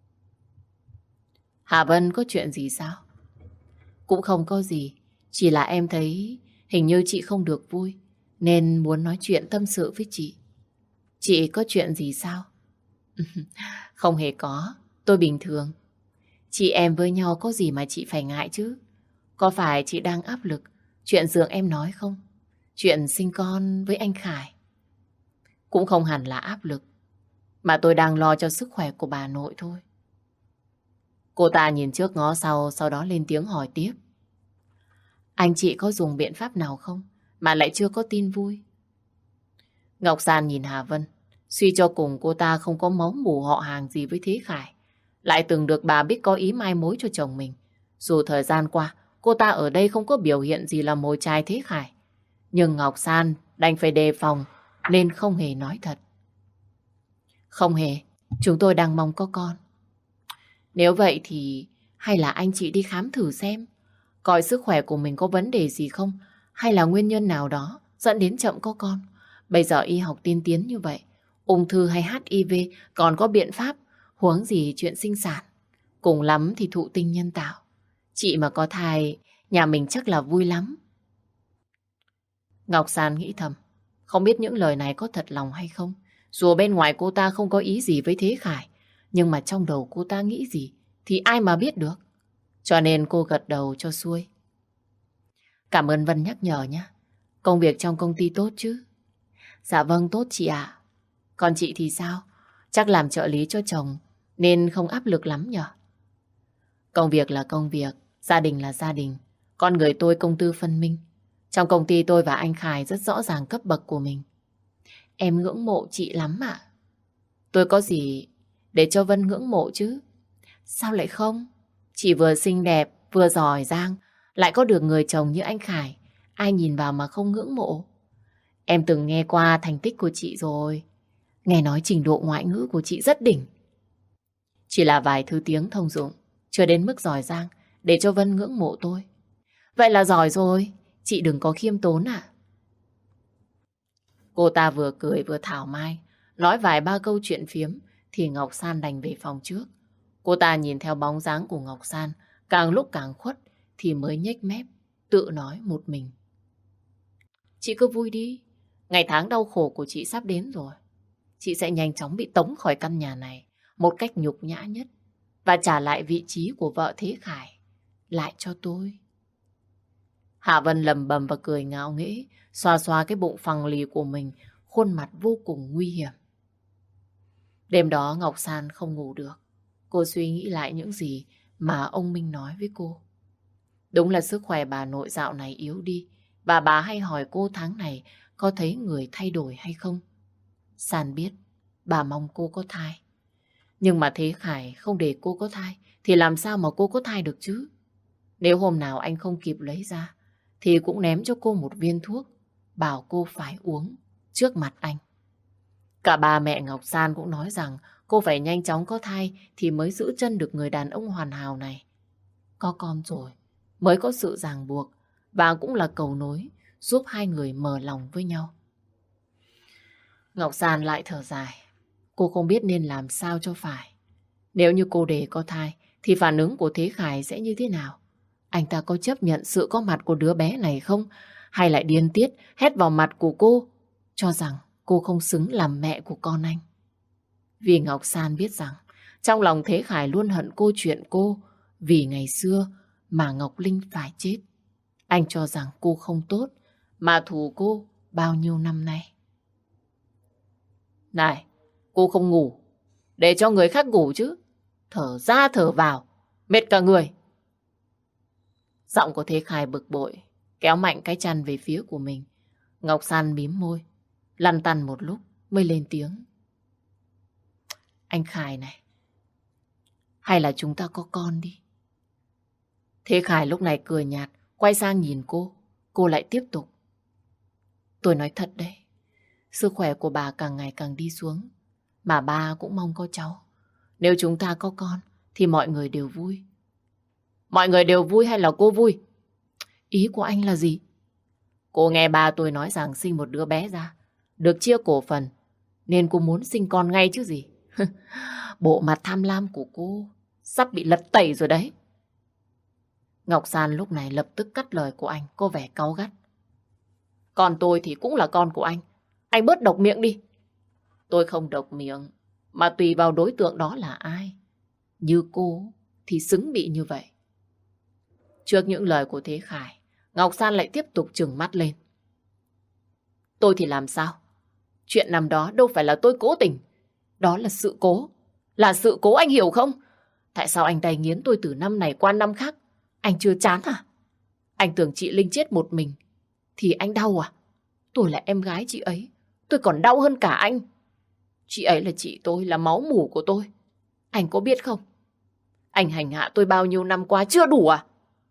Hà Vân có chuyện gì sao? Cũng không có gì, chỉ là em thấy hình như chị không được vui, nên muốn nói chuyện tâm sự với chị. Chị có chuyện gì sao? Không hề có, tôi bình thường. Chị em với nhau có gì mà chị phải ngại chứ? Có phải chị đang áp lực chuyện giường em nói không? Chuyện sinh con với anh Khải. Cũng không hẳn là áp lực, mà tôi đang lo cho sức khỏe của bà nội thôi. Cô ta nhìn trước ngó sau, sau đó lên tiếng hỏi tiếp. Anh chị có dùng biện pháp nào không mà lại chưa có tin vui? Ngọc San nhìn Hà Vân. Suy cho cùng cô ta không có máu mủ họ hàng gì với Thế Khải. Lại từng được bà Bích có ý mai mối cho chồng mình. Dù thời gian qua, cô ta ở đây không có biểu hiện gì là mồi chài Thế Khải. Nhưng Ngọc San đành phải đề phòng nên không hề nói thật. Không hề, chúng tôi đang mong có con. Nếu vậy thì hay là anh chị đi khám thử xem, coi sức khỏe của mình có vấn đề gì không, hay là nguyên nhân nào đó dẫn đến chậm có con. Bây giờ y học tiên tiến như vậy, ung thư hay hát i vê còn có biện pháp, huống gì chuyện sinh sản. Cùng lắm thì thụ tinh nhân tạo. Chị mà có thai, nhà mình chắc là vui lắm. Ngọc San nghĩ thầm, không biết những lời này có thật lòng hay không. Dù bên ngoài cô ta không có ý gì với Thế Khải, nhưng mà trong đầu cô ta nghĩ gì thì ai mà biết được. Cho nên cô gật đầu cho xuôi. Cảm ơn Vân nhắc nhở nhé. Công việc trong công ty tốt chứ? Dạ vâng, tốt chị ạ. Còn chị thì sao? Chắc làm trợ lý cho chồng nên không áp lực lắm nhở? Công việc là công việc, gia đình là gia đình. Con người tôi công tư phân minh. Trong công ty tôi và anh Khải rất rõ ràng cấp bậc của mình. Em ngưỡng mộ chị lắm ạ. Tôi có gì để cho Vân ngưỡng mộ chứ? Sao lại không? Chị vừa xinh đẹp, vừa giỏi giang, lại có được người chồng như anh Khải. Ai nhìn vào mà không ngưỡng mộ? Em từng nghe qua thành tích của chị rồi. Nghe nói trình độ ngoại ngữ của chị rất đỉnh. Chỉ là vài thứ tiếng thông dụng, chưa đến mức giỏi giang để cho Vân ngưỡng mộ tôi. Vậy là giỏi rồi, chị đừng có khiêm tốn ạ. Cô ta vừa cười vừa thảo mai, nói vài ba câu chuyện phiếm thì Ngọc San đành về phòng trước. Cô ta nhìn theo bóng dáng của Ngọc San, càng lúc càng khuất thì mới nhếch mép, tự nói một mình. Chị cứ vui đi, ngày tháng đau khổ của chị sắp đến rồi. Chị sẽ nhanh chóng bị tống khỏi căn nhà này một cách nhục nhã nhất và trả lại vị trí của vợ Thế Khải lại cho tôi. Hạ Vân lầm bầm và cười ngạo nghễ, xoa xoa cái bụng phẳng lì của mình, khuôn mặt vô cùng nguy hiểm. Đêm đó Ngọc San không ngủ được. Cô suy nghĩ lại những gì mà ông Minh nói với cô. Đúng là sức khỏe bà nội dạo này yếu đi, và bà hay hỏi cô tháng này có thấy người thay đổi hay không. San biết bà mong cô có thai. Nhưng mà Thế Khải không để cô có thai thì làm sao mà cô có thai được chứ? Nếu hôm nào anh không kịp lấy ra thì cũng ném cho cô một viên thuốc, bảo cô phải uống trước mặt anh. Cả bà mẹ Ngọc San cũng nói rằng cô phải nhanh chóng có thai thì mới giữ chân được người đàn ông hoàn hảo này. Có con rồi mới có sự ràng buộc và cũng là cầu nối giúp hai người mở lòng với nhau. Ngọc San lại thở dài. Cô không biết nên làm sao cho phải. Nếu như cô để có thai thì phản ứng của Thế Khải sẽ như thế nào? Anh ta có chấp nhận sự có mặt của đứa bé này không? Hay lại điên tiết hét vào mặt của cô, cho rằng cô không xứng làm mẹ của con anh? Vì Ngọc San biết rằng trong lòng Thế Khải luôn hận cô chuyện cô vì ngày xưa mà Ngọc Linh phải chết. Anh cho rằng cô không tốt mà thù cô bao nhiêu năm nay. Này, cô không ngủ để cho người khác ngủ chứ. Thở ra thở vào, mệt cả người. Giọng của Thế Khải bực bội, kéo mạnh cái chăn về phía của mình. Ngọc San mím môi, lăn tăn một lúc mới lên tiếng. Anh Khải này, hay là chúng ta có con đi? Thế Khải lúc này cười nhạt, quay sang nhìn cô. Cô lại tiếp tục. Tôi nói thật đấy, sức khỏe của bà càng ngày càng đi xuống, mà ba cũng mong có cháu. Nếu chúng ta có con thì mọi người đều vui. Mọi người đều vui hay là cô vui? Ý của anh là gì? Cô nghe ba tôi nói rằng sinh một đứa bé ra được chia cổ phần, nên cô muốn sinh con ngay chứ gì. Bộ mặt tham lam của cô sắp bị lật tẩy rồi đấy. Ngọc San lúc này lập tức cắt lời của anh, có vẻ cáu gắt. Con tôi thì cũng là con của anh. Anh bớt độc miệng đi. Tôi không độc miệng, mà tùy vào đối tượng đó là ai. Như cô thì xứng bị như vậy. Trước những lời của Thế Khải, Ngọc San lại tiếp tục trừng mắt lên. Tôi thì làm sao? Chuyện năm đó đâu phải là tôi cố tình. Đó là sự cố. Là sự cố, anh hiểu không? Tại sao anh đày nghiến tôi từ năm này qua năm khác? Anh chưa chán à? Anh tưởng chị Linh chết một mình thì anh đau à? Tôi là em gái chị ấy, tôi còn đau hơn cả anh. Chị ấy là chị tôi, là máu mủ của tôi. Anh có biết không? Anh hành hạ tôi bao nhiêu năm qua chưa đủ à?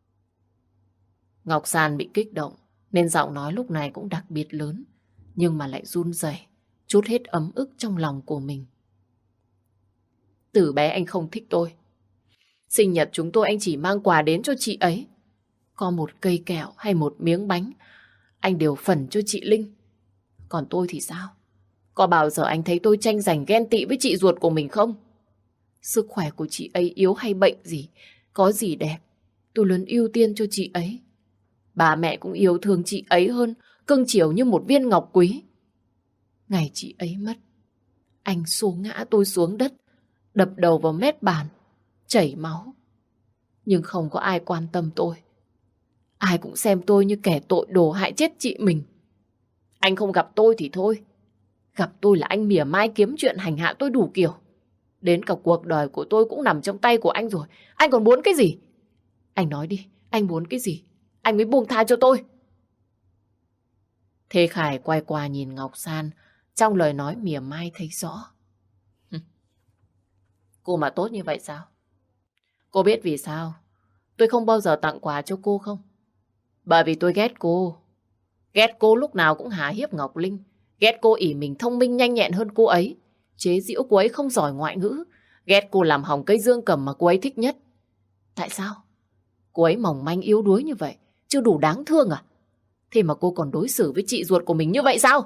Ngọc San bị kích động nên giọng nói lúc này cũng đặc biệt lớn, nhưng mà lại run rẩy, trút hết ấm ức trong lòng của mình. Từ bé anh không thích tôi. Sinh nhật chúng tôi anh chỉ mang quà đến cho chị ấy. Có một cây kẹo hay một miếng bánh, anh đều phần cho chị Linh. Còn tôi thì sao? Có bao giờ anh thấy tôi tranh giành ghen tị với chị ruột của mình không? Sức khỏe của chị ấy yếu hay bệnh gì, có gì đẹp, tôi luôn ưu tiên cho chị ấy. Bà mẹ cũng yêu thương chị ấy hơn, cưng chiều như một viên ngọc quý. Ngày chị ấy mất, anh xô ngã tôi xuống đất, đập đầu vào mép bàn, chảy máu. Nhưng không có ai quan tâm tôi. Ai cũng xem tôi như kẻ tội đồ hại chết chị mình. Anh không gặp tôi thì thôi. Gặp tôi là anh mỉa mai kiếm chuyện hành hạ tôi đủ kiểu. Đến cả cuộc đời của tôi cũng nằm trong tay của anh rồi. Anh còn muốn cái gì? Anh nói đi, anh muốn cái gì? Anh mới buông tha cho tôi. Thế Khải quay qua nhìn Ngọc San, trong lời nói mỉa mai thấy rõ. Cô mà tốt như vậy sao? Cô biết vì sao tôi không bao giờ tặng quà cho cô không? Bởi vì tôi ghét cô. Ghét cô lúc nào cũng hả hiếp Ngọc Linh. Ghét cô ỷ mình thông minh nhanh nhẹn hơn cô ấy. Chế giễu cô ấy không giỏi ngoại ngữ. Ghét cô làm hỏng cây dương cầm mà cô ấy thích nhất. Tại sao? Cô ấy mỏng manh yếu đuối như vậy, chưa đủ đáng thương à? Thế mà cô còn đối xử với chị ruột của mình như vậy sao?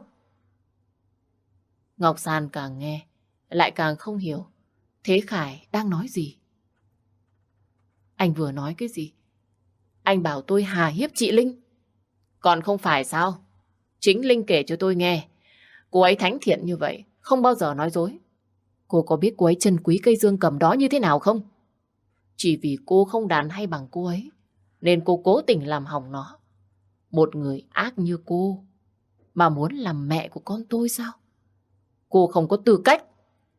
Ngọc San càng nghe lại càng không hiểu Thế Khải đang nói gì. Anh vừa nói cái gì? Anh bảo tôi hà hiếp chị Linh. Còn không phải sao? Chính Linh kể cho tôi nghe. Cô ấy thánh thiện như vậy, không bao giờ nói dối. Cô có biết cô ấy trân quý cây dương cầm đó như thế nào không? Chỉ vì cô không đàn hay bằng cô ấy, nên cô cố tình làm hỏng nó. Một người ác như cô mà muốn làm mẹ của con tôi sao? Cô không có tư cách.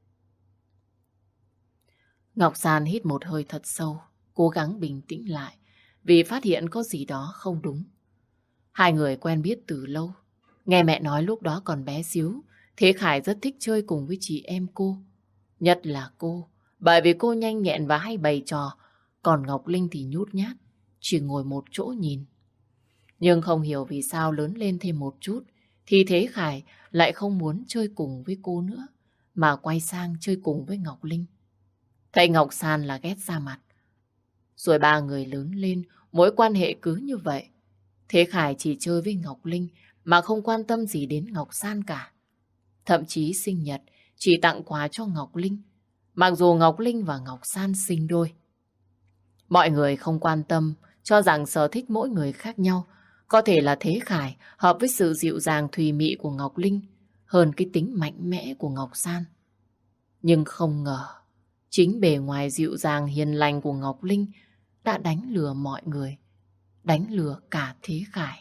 Ngọc San hít một hơi thật sâu, cố gắng bình tĩnh lại, vì phát hiện có gì đó không đúng. Hai người quen biết từ lâu. Nghe mẹ nói lúc đó còn bé xíu, Thế Khải rất thích chơi cùng với chị em cô. Nhất là cô, bởi vì cô nhanh nhẹn và hay bày trò, còn Ngọc Linh thì nhút nhát, chỉ ngồi một chỗ nhìn. Nhưng không hiểu vì sao lớn lên thêm một chút, thì Thế Khải lại không muốn chơi cùng với cô nữa, mà quay sang chơi cùng với Ngọc Linh. Thấy Ngọc San là ghét ra mặt. Rồi ba người lớn lên, mối quan hệ cứ như vậy. Thế Khải chỉ chơi với Ngọc Linh mà không quan tâm gì đến Ngọc San cả. Thậm chí sinh nhật chỉ tặng quà cho Ngọc Linh, mặc dù Ngọc Linh và Ngọc San sinh đôi. Mọi người không quan tâm, cho rằng sở thích mỗi người khác nhau. Có thể là Thế Khải hợp với sự dịu dàng thùy mị của Ngọc Linh hơn cái tính mạnh mẽ của Ngọc San. Nhưng không ngờ, chính bề ngoài dịu dàng hiền lành của Ngọc Linh đã đánh lừa mọi người, đánh lừa cả Thế Khải.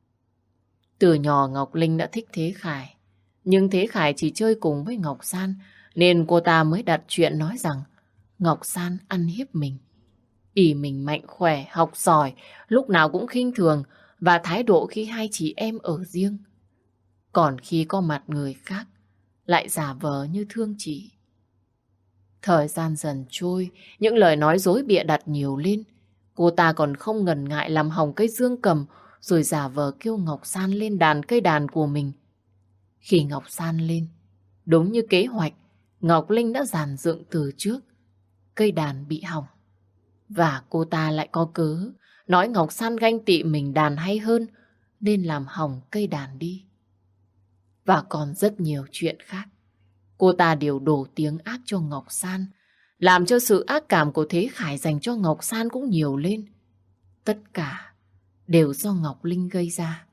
Từ nhỏ Ngọc Linh đã thích Thế Khải, nhưng Thế Khải chỉ chơi cùng với Ngọc San, nên cô ta mới đặt chuyện nói rằng Ngọc San ăn hiếp mình. ỷ mình mạnh khỏe, học giỏi, lúc nào cũng khinh thường, và thái độ khi hai chị em ở riêng. Còn khi có mặt người khác, lại giả vờ như thương chị. Thời gian dần trôi, những lời nói dối bịa đặt nhiều lên. Cô ta còn không ngần ngại làm hỏng cây dương cầm, rồi giả vờ kêu Ngọc San lên đàn cây đàn của mình. Khi Ngọc San lên, đúng như kế hoạch, Ngọc Linh đã dàn dựng từ trước. Cây đàn bị hỏng. Và cô ta lại có cớ nói Ngọc San ganh tị mình đàn hay hơn, nên làm hỏng cây đàn đi. Và còn rất nhiều chuyện khác. Cô ta đều đổ tiếng ác cho Ngọc San, làm cho sự ác cảm của Thế Khải dành cho Ngọc San cũng nhiều lên. Tất cả đều do Ngọc Linh gây ra.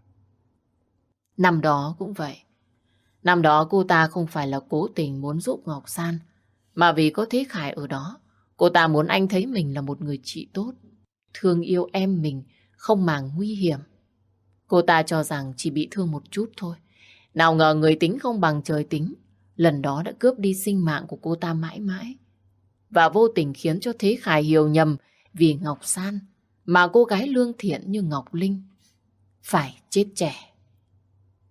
Năm đó cũng vậy. Năm đó cô ta không phải là cố tình muốn giúp Ngọc San, mà vì có Thế Khải ở đó, cô ta muốn anh thấy mình là một người chị tốt, thương yêu em mình, không màng nguy hiểm. Cô ta cho rằng chỉ bị thương một chút thôi. Nào ngờ người tính không bằng trời tính, lần đó đã cướp đi sinh mạng của cô ta mãi mãi. Và vô tình khiến cho Thế Khải hiểu nhầm vì Ngọc San mà cô gái lương thiện như Ngọc Linh phải chết trẻ.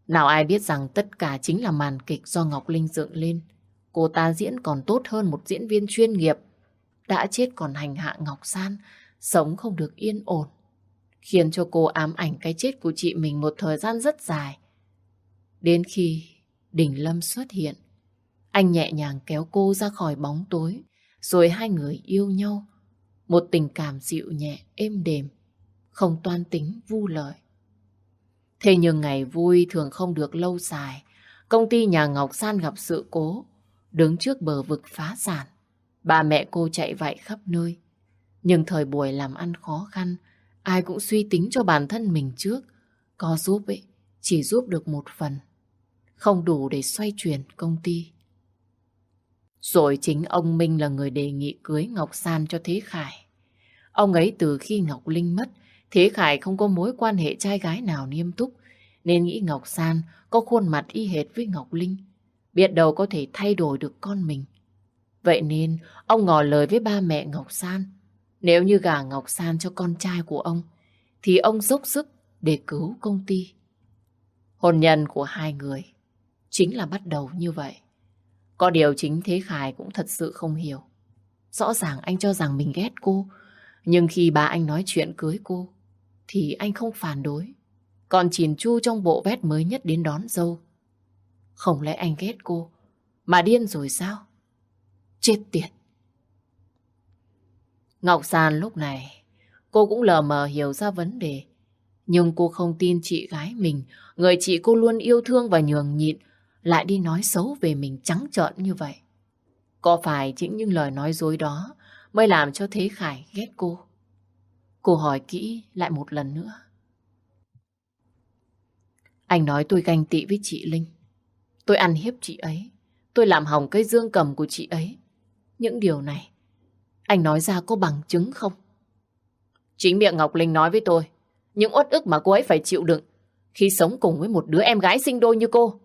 Nào ai biết rằng tất cả chính là màn kịch do Ngọc Linh dựng lên. Cô ta diễn còn tốt hơn một diễn viên chuyên nghiệp. Đã chết còn hành hạ Ngọc San, sống không được yên ổn, khiến cho cô ám ảnh cái chết của chị mình một thời gian rất dài. Đến khi Đình Lâm xuất hiện, anh nhẹ nhàng kéo cô ra khỏi bóng tối, rồi hai người yêu nhau. Một tình cảm dịu nhẹ, êm đềm, không toan tính vu lời. Thế nhưng ngày vui thường không được lâu dài. Công ty nhà Ngọc San gặp sự cố, đứng trước bờ vực phá sản. Bà mẹ cô chạy vạy khắp nơi. Nhưng thời buổi làm ăn khó khăn, ai cũng suy tính cho bản thân mình trước. Có giúp ấy, chỉ giúp được một phần, không đủ để xoay chuyển công ty. Rồi chính ông Minh là người đề nghị cưới Ngọc San cho Thế Khải. Ông ấy từ khi Ngọc Linh mất, Thế Khải không có mối quan hệ trai gái nào nghiêm túc, nên nghĩ Ngọc San có khuôn mặt y hệt với Ngọc Linh, biết đâu có thể thay đổi được con mình. Vậy nên ông ngỏ lời với ba mẹ Ngọc San, nếu như gả Ngọc San cho con trai của ông, thì ông dốc sức để cứu công ty. Hôn nhân của hai người chính là bắt đầu như vậy. Có điều chính Thế Khải cũng thật sự không hiểu. Rõ ràng anh cho rằng mình ghét cô, nhưng khi ba anh nói chuyện cưới cô, thì anh không phản đối, còn chỉn chu trong bộ vest mới nhất đến đón dâu. Không lẽ anh ghét cô mà điên rồi sao? Chết tiệt! Ngọc San lúc này, cô cũng lờ mờ hiểu ra vấn đề. Nhưng cô không tin chị gái mình, người chị cô luôn yêu thương và nhường nhịn, lại đi nói xấu về mình trắng trợn như vậy. Có phải chính những lời nói dối đó mới làm cho Thế Khải ghét cô? Cô hỏi kỹ lại một lần nữa. Anh nói tôi ganh tị với chị Linh. Tôi ăn hiếp chị ấy. Tôi làm hỏng cây dương cầm của chị ấy. Những điều này, anh nói ra có bằng chứng không? Chính miệng Ngọc Linh nói với tôi những uất ức mà cô ấy phải chịu đựng khi sống cùng với một đứa em gái sinh đôi như cô.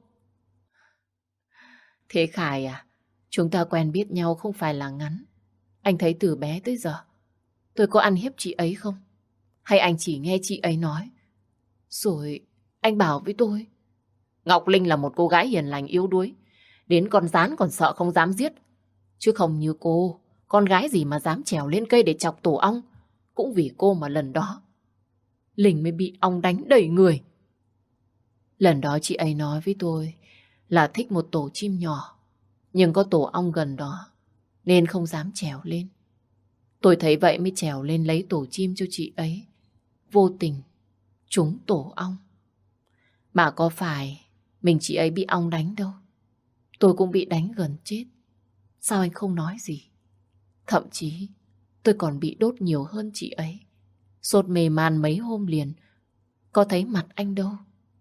Thế Khải à, chúng ta quen biết nhau không phải là ngắn. Anh thấy từ bé tới giờ tôi có ăn hiếp chị ấy không? Hay anh chỉ nghe chị ấy nói rồi anh bảo với tôi? Ngọc Linh là một cô gái hiền lành yếu đuối, đến con gián còn sợ không dám giết. Chứ không như cô, con gái gì mà dám trèo lên cây để chọc tổ ong. Cũng vì cô mà lần đó Linh mới bị ong đánh đầy người. Lần đó chị ấy nói với tôi là thích một tổ chim nhỏ, nhưng có tổ ong gần đó nên không dám trèo lên. Tôi thấy vậy mới trèo lên lấy tổ chim cho chị ấy. Vô tình trúng tổ ong. Mà có phải mình chị ấy bị ong đánh đâu, tôi cũng bị đánh gần chết. Sao anh không nói gì? Thậm chí tôi còn bị đốt nhiều hơn chị ấy. Sốt mê man mấy hôm liền, có thấy mặt anh đâu.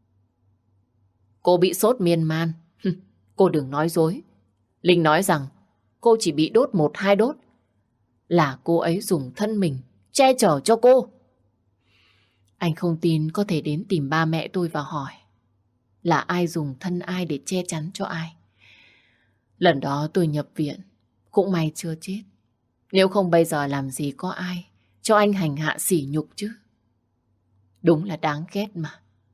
Cô bị sốt miên man. Cô đừng nói dối. Linh nói rằng cô chỉ bị đốt một hai đốt là cô ấy dùng thân mình che chở cho cô. Anh không tin có thể đến tìm ba mẹ tôi và hỏi là ai dùng thân ai để che chắn cho ai. Lần đó tôi nhập viện, cũng may chưa chết. Nếu không bây giờ làm gì có ai cho anh hành hạ sỉ nhục chứ. Đúng là đáng ghét mà.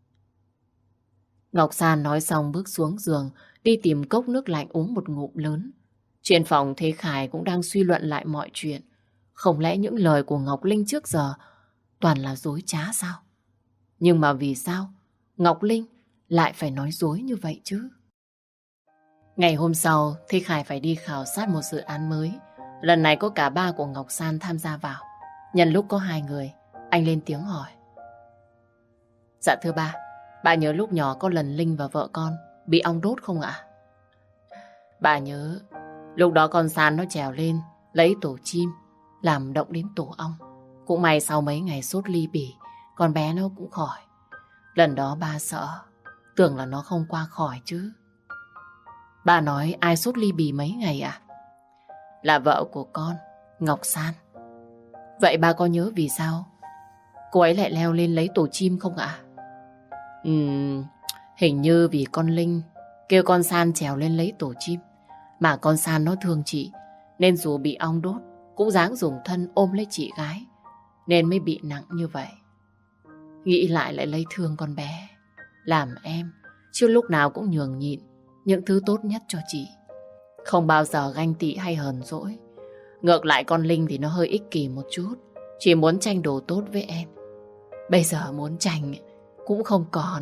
Ngọc San nói xong bước xuống giường, đi tìm cốc nước lạnh uống một ngụm lớn. Trên phòng Thế Khải cũng đang suy luận lại mọi chuyện. Không lẽ những lời của Ngọc Linh trước giờ toàn là dối trá sao? Nhưng mà vì sao Ngọc Linh lại phải nói dối như vậy chứ? Ngày hôm sau, Thế Khải phải đi khảo sát một dự án mới. Lần này có cả ba của Ngọc San tham gia vào. Nhân lúc có hai người, anh lên tiếng hỏi. Dạ thưa ba, bà nhớ lúc nhỏ có lần Linh và vợ con bị ong đốt không ạ? Bà nhớ, lúc đó con San nó trèo lên, lấy tổ chim, làm động đến tổ ong. Cũng may sau mấy ngày sốt ly bỉ, con bé nó cũng khỏi. Lần đó ba sợ, tưởng là nó không qua khỏi chứ. Bà nói ai sốt ly bì mấy ngày à? Là vợ của con, Ngọc San. Vậy bà có nhớ vì sao cô ấy lại leo lên lấy tổ chim không ạ? Ừm, hình như vì con Linh kêu con San trèo lên lấy tổ chim. Mà con San nó thương chị, nên dù bị ong đốt cũng dáng dùng thân ôm lấy chị gái, nên mới bị nặng như vậy. Nghĩ lại lại lấy thương con bé. Làm em chứ lúc nào cũng nhường nhịn những thứ tốt nhất cho chị. Không bao giờ ganh tị hay hờn dỗi. Ngược lại con Linh thì nó hơi ích kỷ một chút, chỉ muốn tranh đồ tốt với em. Bây giờ muốn tranh cũng không còn.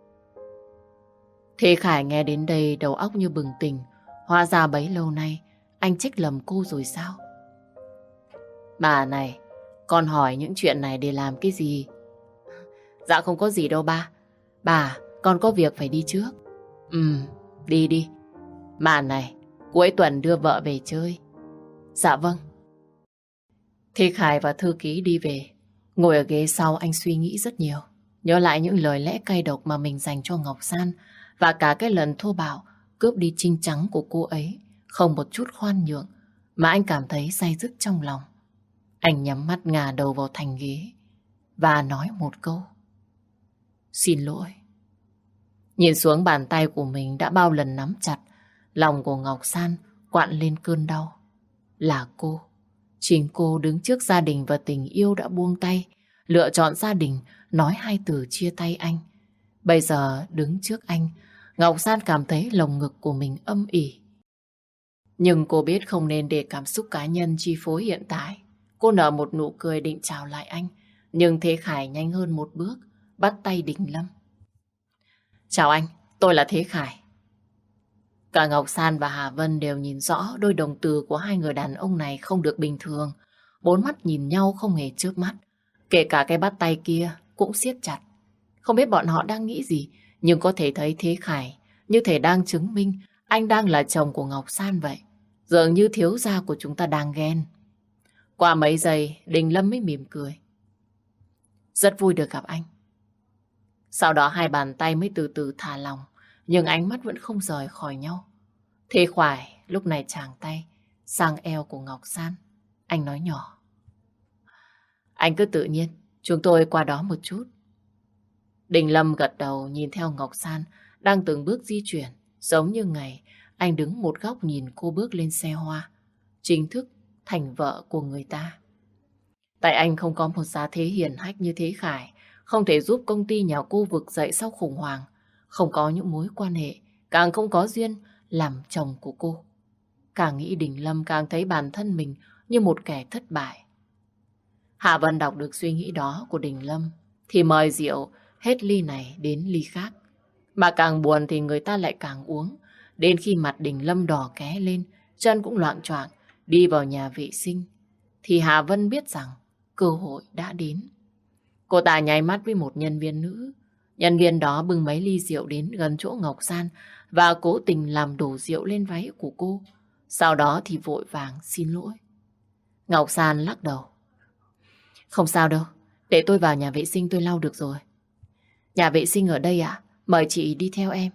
Thế Khải nghe đến đây đầu óc như bừng tỉnh. Hóa ra bấy lâu nay anh trách lầm cô rồi sao? Bà này, con hỏi những chuyện này để làm cái gì? Dạ không có gì đâu ba. Bà, con có việc phải đi trước. Ừ, đi đi. Mà này, cuối tuần đưa vợ về chơi. Dạ vâng. Thế Khải và thư ký đi về. Ngồi ở ghế sau anh suy nghĩ rất nhiều. Nhớ lại những lời lẽ cay độc mà mình dành cho Ngọc San và cả cái lần thô bạo cướp đi trinh trắng của cô ấy. Không một chút khoan nhượng mà anh cảm thấy day dứt trong lòng. Anh nhắm mắt ngả đầu vào thành ghế và nói một câu: xin lỗi. Nhìn xuống bàn tay của mình đã bao lần nắm chặt, lòng của Ngọc San quặn lên cơn đau. Là cô, chính cô đứng trước gia đình và tình yêu đã buông tay, lựa chọn gia đình, nói hai từ chia tay anh. Bây giờ đứng trước anh, Ngọc San cảm thấy lồng ngực của mình âm ỉ. Nhưng cô biết không nên để cảm xúc cá nhân chi phối hiện tại. Cô nở một nụ cười định chào lại anh, nhưng Thế Khải nhanh hơn một bước, bắt tay Đình Lâm. Chào anh, tôi là Thế Khải. Cả Ngọc San và Hà Vân đều nhìn rõ đôi đồng tử của hai người đàn ông này không được bình thường. Bốn mắt nhìn nhau không hề chớp mắt. Kể cả cái bắt tay kia cũng siết chặt. Không biết bọn họ đang nghĩ gì, nhưng có thể thấy Thế Khải như thể đang chứng minh anh đang là chồng của Ngọc San vậy. Dường như thiếu gia của chúng ta đang ghen. Qua mấy giây, Đình Lâm mới mỉm cười. Rất vui được gặp anh. Sau đó hai bàn tay mới từ từ thả lỏng, nhưng ánh mắt vẫn không rời khỏi nhau. Thế Khải lúc này chàng tay sang eo của Ngọc San. Anh nói nhỏ: anh cứ tự nhiên, chúng tôi qua đó một chút. Đình Lâm gật đầu nhìn theo Ngọc San đang từng bước di chuyển. Giống như ngày anh đứng một góc nhìn cô bước lên xe hoa, chính thức thành vợ của người ta. Tại anh không có một gia thế hiển hách như Thế Khải, không thể giúp công ty nhà cô vực dậy sau khủng hoảng, không có những mối quan hệ, càng không có duyên làm chồng của cô. Càng nghĩ Đình Lâm càng thấy bản thân mình như một kẻ thất bại. Hạ Vân đọc được suy nghĩ đó của Đình Lâm thì mời rượu hết ly này đến ly khác. Mà càng buồn thì người ta lại càng uống, đến khi mặt Đình Lâm đỏ ké lên, chân cũng loạng choạng đi vào nhà vệ sinh, thì Hà Vân biết rằng cơ hội đã đến. Cô ta nháy mắt với một nhân viên nữ. Nhân viên đó bưng mấy ly rượu đến gần chỗ Ngọc San và cố tình làm đổ rượu lên váy của cô. Sau đó thì vội vàng xin lỗi. Ngọc San lắc đầu. Không sao đâu, để tôi vào nhà vệ sinh tôi lau được rồi. Nhà vệ sinh ở đây à? Mời chị đi theo em.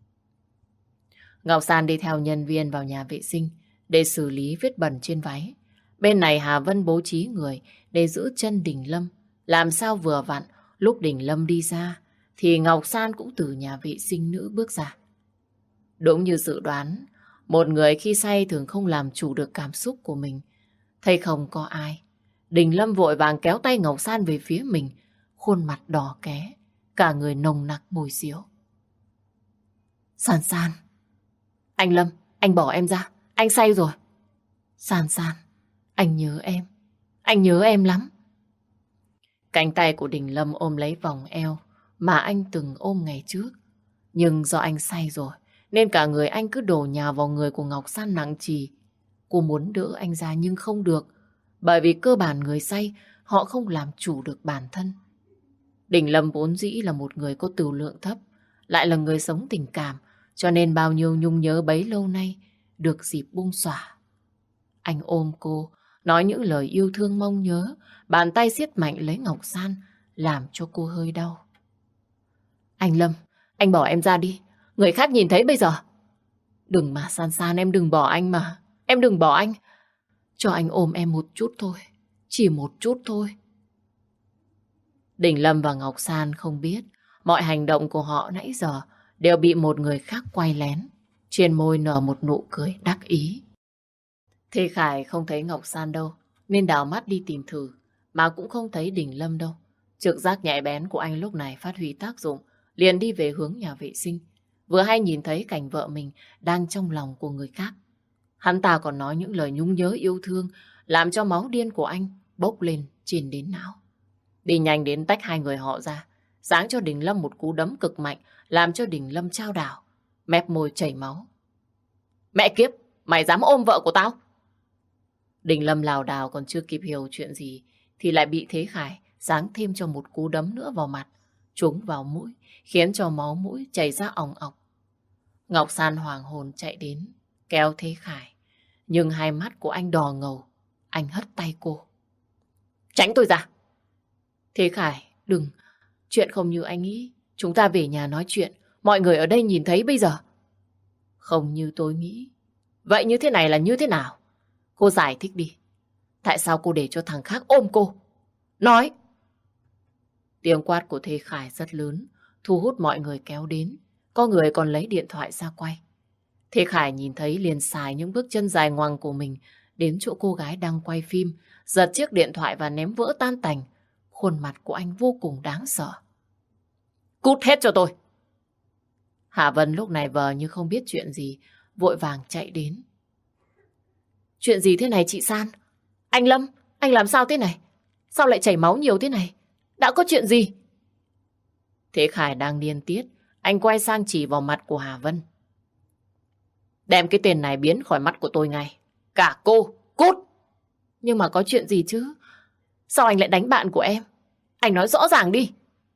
Ngọc San đi theo nhân viên vào nhà vệ sinh để xử lý vết bẩn trên váy. Bên này Hà Vân bố trí người để giữ chân Đình Lâm, làm sao vừa vặn lúc Đình Lâm đi ra thì Ngọc San cũng từ nhà vệ sinh nữ bước ra. Đúng như dự đoán, một người khi say thường không làm chủ được cảm xúc của mình. Thấy không có ai, Đình Lâm vội vàng kéo tay Ngọc San về phía mình, khuôn mặt đỏ ké, cả người nồng nặc mùi rượu. San San. Anh Lâm, anh bỏ em ra, anh say rồi. San San, anh nhớ em, anh nhớ em lắm. Cánh tay của Đình Lâm ôm lấy vòng eo mà anh từng ôm ngày trước. Nhưng do anh say rồi, nên cả người anh cứ đổ nhào vào người của Ngọc San nặng trì. Cô muốn đỡ anh ra nhưng không được, bởi vì cơ bản người say, họ không làm chủ được bản thân. Đình Lâm vốn dĩ là một người có tửu lượng thấp, lại là người sống tình cảm, cho nên bao nhiêu nhung nhớ bấy lâu nay được dịp bung xõa. Anh ôm cô, nói những lời yêu thương mong nhớ, bàn tay siết mạnh lấy Ngọc San, làm cho cô hơi đau. Anh Lâm, anh bỏ em ra đi, người khác nhìn thấy bây giờ. Đừng mà San San, em đừng bỏ anh mà, em đừng bỏ anh. Cho anh ôm em một chút thôi, chỉ một chút thôi. Đình Lâm và Ngọc San không biết mọi hành động của họ nãy giờ đều bị một người khác quay lén. Trên môi nở một nụ cười đắc ý. Thế Khải không thấy Ngọc San đâu, nên đảo mắt đi tìm thử, mà cũng không thấy Đình Lâm đâu. Trực giác nhạy bén của anh lúc này phát huy tác dụng, liền đi về hướng nhà vệ sinh. vừa hay nhìn thấy cảnh vợ mình đang trong lòng của người khác. Hắn ta còn nói những lời nhung nhớ yêu thương, làm cho máu điên của anh bốc lên trên đến não. Đi nhanh đến tách hai người họ ra, giáng cho Đình Lâm một cú đấm cực mạnh, làm cho Đình Lâm chao đảo, mép môi chảy máu. Mẹ kiếp, mày dám ôm vợ của tao? Đình Lâm lảo đảo còn chưa kịp hiểu chuyện gì, thì lại bị Thế Khải giáng thêm cho một cú đấm nữa vào mặt, trúng vào mũi, khiến cho máu mũi chảy ra òng ọc. Ngọc San hoàng hồn chạy đến, kéo Thế Khải, nhưng hai mắt của anh đỏ ngầu, anh hất tay cô. Tránh tôi ra! Thế Khải, đừng, chuyện không như anh nghĩ, chúng ta về nhà nói chuyện, mọi người ở đây nhìn thấy bây giờ. Không như tôi nghĩ. Vậy như thế này là như thế nào? Cô giải thích đi. Tại sao cô để cho thằng khác ôm cô? Nói! Tiếng quát của Thế Khải rất lớn, thu hút mọi người kéo đến. Có người còn lấy điện thoại ra quay. Thế Khải nhìn thấy liền xài những bước chân dài ngoằng của mình đến chỗ cô gái đang quay phim, giật chiếc điện thoại và ném vỡ tan tành. Khuôn mặt của anh vô cùng đáng sợ. Cút hết cho tôi! Hạ Vân lúc này vờ như không biết chuyện gì, vội vàng chạy đến. Chuyện gì thế này chị San? Anh Lâm, anh làm sao thế này? Sao lại chảy máu nhiều thế này? Đã có chuyện gì? Thế Khải đang điên tiết, anh quay sang chỉ vào mặt của Hà Vân. Đem cái tên này biến khỏi mắt của tôi ngay. Cả cô, cút! Nhưng mà có chuyện gì chứ? Sao anh lại đánh bạn của em? Anh nói rõ ràng đi.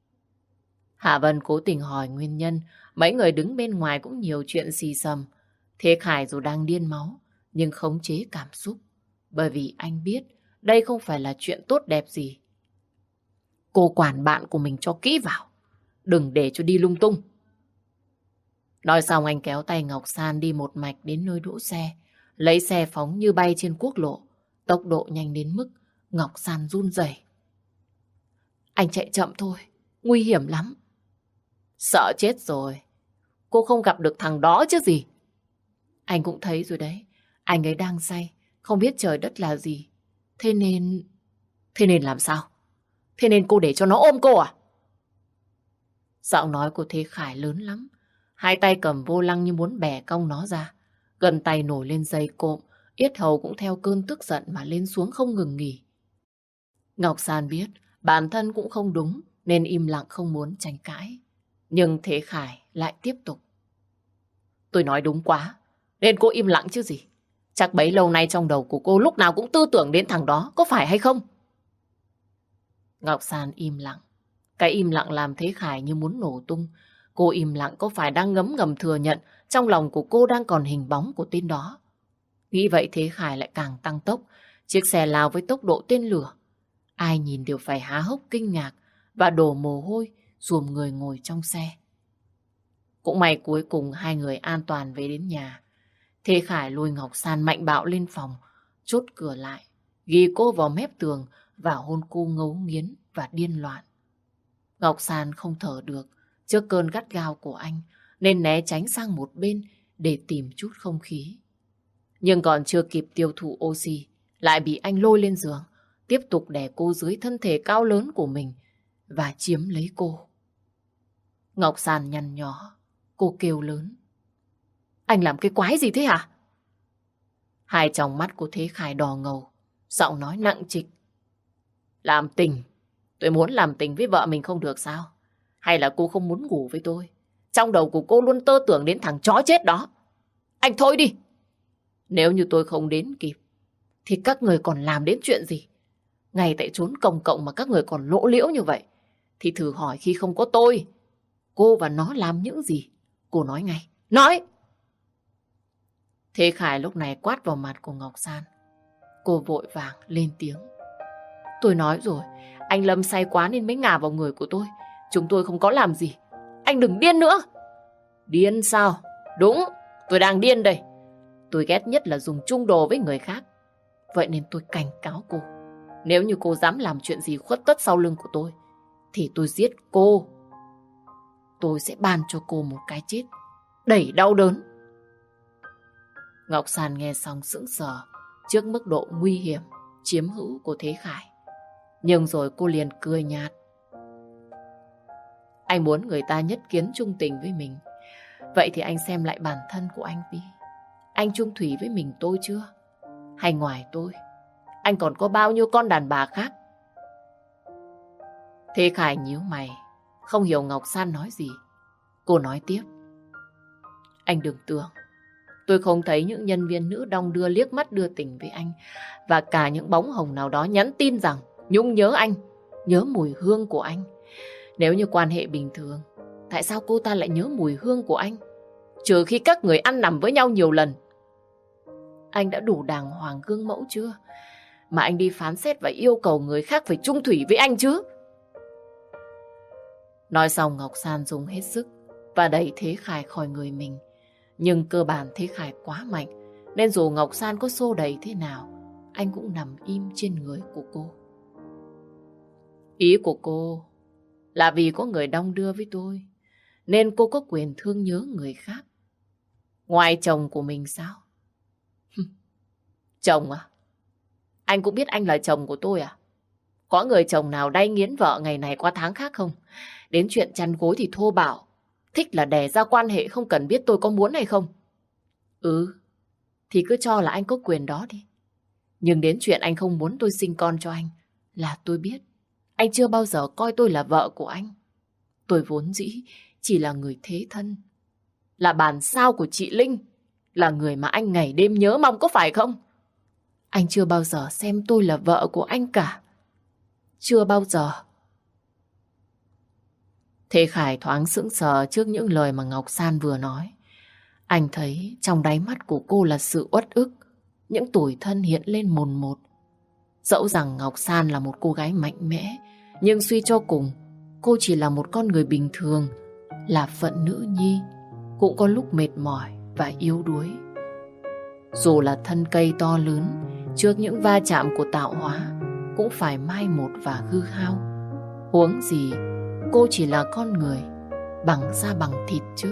Hà Vân cố tình hỏi nguyên nhân. Mấy người đứng bên ngoài cũng nhiều chuyện xì xầm. Thế Khải dù đang điên máu, nhưng khống chế cảm xúc. Bởi vì anh biết đây không phải là chuyện tốt đẹp gì. Cô quản bạn của mình cho kỹ vào. Đừng để cho đi lung tung. Nói xong anh kéo tay Ngọc San đi một mạch đến nơi đỗ xe. Lấy xe phóng như bay trên quốc lộ. Tốc độ nhanh đến mức Ngọc San run rẩy. Anh chạy chậm thôi, nguy hiểm lắm. Sợ chết rồi. Cô không gặp được thằng đó chứ gì. Anh cũng thấy rồi đấy. Anh ấy đang say, không biết trời đất là gì. Thế nên... Thế nên làm sao? Thế nên cô để cho nó ôm cô à? Giọng nói của Thế Khải lớn lắm. Hai tay cầm vô lăng như muốn bẻ cong nó ra. Gần tay nổi lên dây cộm, yết hầu cũng theo cơn tức giận mà lên xuống không ngừng nghỉ. Ngọc San biết bản thân cũng không đúng nên im lặng không muốn tranh cãi. Nhưng Thế Khải lại tiếp tục. Tôi nói đúng quá, nên cô im lặng chứ gì. Chắc bấy lâu nay trong đầu của cô lúc nào cũng tư tưởng đến thằng đó, có phải hay không? Ngọc San im lặng. Cái im lặng làm Thế Khải như muốn nổ tung. Cô im lặng có phải đang ngấm ngầm thừa nhận trong lòng của cô đang còn hình bóng của tên đó. Nghĩ vậy Thế Khải lại càng tăng tốc. Chiếc xe lao với tốc độ tên lửa. Ai nhìn đều phải há hốc kinh ngạc và đổ mồ hôi rùm người ngồi trong xe. Cũng may cuối cùng hai người an toàn về đến nhà. Thế Khải lôi Ngọc San mạnh bạo lên phòng, chốt cửa lại, ghi cô vào mép tường và hôn cô ngấu nghiến và điên loạn. Ngọc San không thở được trước cơn gắt gao của anh nên né tránh sang một bên để tìm chút không khí. Nhưng còn chưa kịp tiêu thụ oxy, lại bị anh lôi lên giường, tiếp tục đè cô dưới thân thể cao lớn của mình và chiếm lấy cô. Ngọc San nhăn nhó, cô kêu lớn. Anh làm cái quái gì thế hả? Hai tròng mắt của Thế Khải đỏ ngầu, giọng nói nặng trịch. Làm tình? Tôi muốn làm tình với vợ mình không được sao? Hay là cô không muốn ngủ với tôi? Trong đầu của cô luôn tơ tưởng đến thằng chó chết đó. Anh thôi đi! Nếu như tôi không đến kịp, thì các người còn làm đến chuyện gì? Ngay tại chốn công cộng mà các người còn lỗ liễu như vậy, thì thử hỏi khi không có tôi, cô và nó làm những gì? Cô nói ngay, nói! Thế Khải lúc này quát vào mặt của Ngọc San. Cô vội vàng lên tiếng. Tôi nói rồi, anh Lâm say quá nên mới ngả vào người của tôi. Chúng tôi không có làm gì. Anh đừng điên nữa. Điên sao? Đúng, tôi đang điên đây. Tôi ghét nhất là dùng chung đồ với người khác. Vậy nên tôi cảnh cáo cô. Nếu như cô dám làm chuyện gì khuất tất sau lưng của tôi, thì tôi giết cô. Tôi sẽ ban cho cô một cái chết đầy đau đớn. Ngọc San nghe xong sững sờ trước mức độ nguy hiểm chiếm hữu của Thế Khải. Nhưng rồi cô liền cười nhạt. Anh muốn người ta nhất kiến trung tình với mình, Vậy thì anh xem lại bản thân của anh đi. Anh chung thủy với mình tôi chưa? Hay ngoài tôi, anh còn có bao nhiêu con đàn bà khác? Thế Khải nhíu mày, không hiểu Ngọc San nói gì. Cô nói tiếp. Anh đừng tưởng tôi không thấy những nhân viên nữ đong đưa liếc mắt đưa tình với anh, và cả những bóng hồng nào đó nhắn tin rằng Nhung nhớ anh, nhớ mùi hương của anh. Nếu như quan hệ bình thường, tại sao cô ta lại nhớ mùi hương của anh? Trừ khi các người ăn nằm với nhau nhiều lần. Anh đã đủ đàng hoàng gương mẫu chưa, mà anh đi phán xét và yêu cầu người khác phải chung thủy với anh chứ? Nói xong Ngọc San dùng hết sức và đẩy Thế Khải khỏi người mình. Nhưng cơ bản Thế Khải quá mạnh, nên dù Ngọc San có xô đẩy thế nào, anh cũng nằm im trên người của cô. Ý của cô là vì có người đong đưa với tôi, nên cô có quyền thương nhớ người khác. Ngoài chồng của mình sao? Chồng à? Anh cũng biết anh là chồng của tôi à? Có người chồng nào đay nghiến vợ ngày này qua tháng khác không? Đến chuyện chăn gối thì thô bạo, thích là đè ra quan hệ không cần biết tôi có muốn hay không. Ừ, thì cứ cho là anh có quyền đó đi. Nhưng đến chuyện anh không muốn tôi sinh con cho anh là tôi biết. Anh chưa bao giờ coi tôi là vợ của anh. Tôi vốn dĩ chỉ là người thế thân, là bản sao của chị Linh, là người mà anh ngày đêm nhớ mong, có phải không? Anh chưa bao giờ xem tôi là vợ của anh cả. Chưa bao giờ. Thế Khải thoáng sững sờ trước những lời mà Ngọc San vừa nói. Anh thấy trong đáy mắt của cô là sự uất ức, những tủi thân hiện lên mồn một. Dẫu rằng Ngọc San là một cô gái mạnh mẽ, nhưng suy cho cùng, cô chỉ là một con người bình thường, là phận nữ nhi, cũng có lúc mệt mỏi và yếu đuối. Dù là thân cây to lớn, trước những va chạm của tạo hóa, cũng phải mai một và hư hao. Huống gì, cô chỉ là con người, bằng da bằng thịt chứ.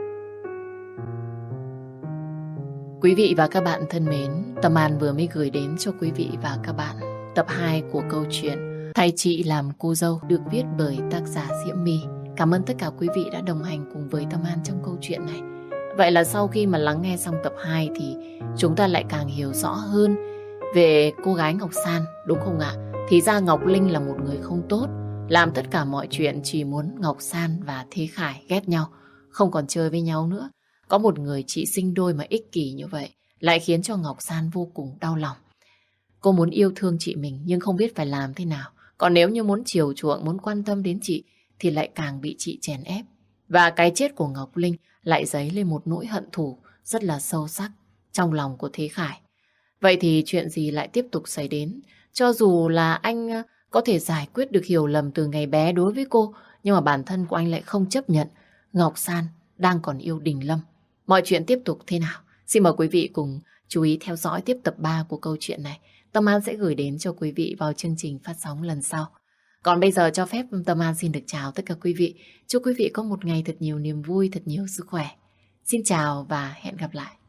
Quý vị và các bạn thân mến, Tâm An vừa mới gửi đến cho quý vị và các bạn tập hai của câu chuyện Thay Chị Làm Cô Dâu, được viết bởi tác giả Diễm My. Cảm ơn tất cả quý vị đã đồng hành cùng với Tâm An trong câu chuyện này. Vậy là sau khi mà lắng nghe xong tập hai thì chúng ta lại càng hiểu rõ hơn về cô gái Ngọc San, đúng không ạ? Thì ra Ngọc Linh là một người không tốt, làm tất cả mọi chuyện chỉ muốn Ngọc San và Thế Khải ghét nhau, không còn chơi với nhau nữa. Có một người chị sinh đôi mà ích kỷ như vậy lại khiến cho Ngọc San vô cùng đau lòng. Cô muốn yêu thương chị mình nhưng không biết phải làm thế nào. Còn nếu như muốn chiều chuộng, muốn quan tâm đến chị thì lại càng bị chị chèn ép. Và cái chết của Ngọc Linh lại dấy lên một nỗi hận thù rất là sâu sắc trong lòng của Thế Khải. Vậy thì chuyện gì lại tiếp tục xảy đến? Cho dù là anh có thể giải quyết được hiểu lầm từ ngày bé đối với cô, nhưng mà bản thân của anh lại không chấp nhận Ngọc San đang còn yêu Đình Lâm. Mọi chuyện tiếp tục thế nào? Xin mời quý vị cùng chú ý theo dõi tiếp tập ba của câu chuyện này. Tâm An sẽ gửi đến cho quý vị vào chương trình phát sóng lần sau. Còn bây giờ cho phép Tâm An xin được chào tất cả quý vị. Chúc quý vị có một ngày thật nhiều niềm vui, thật nhiều sức khỏe. Xin chào và hẹn gặp lại.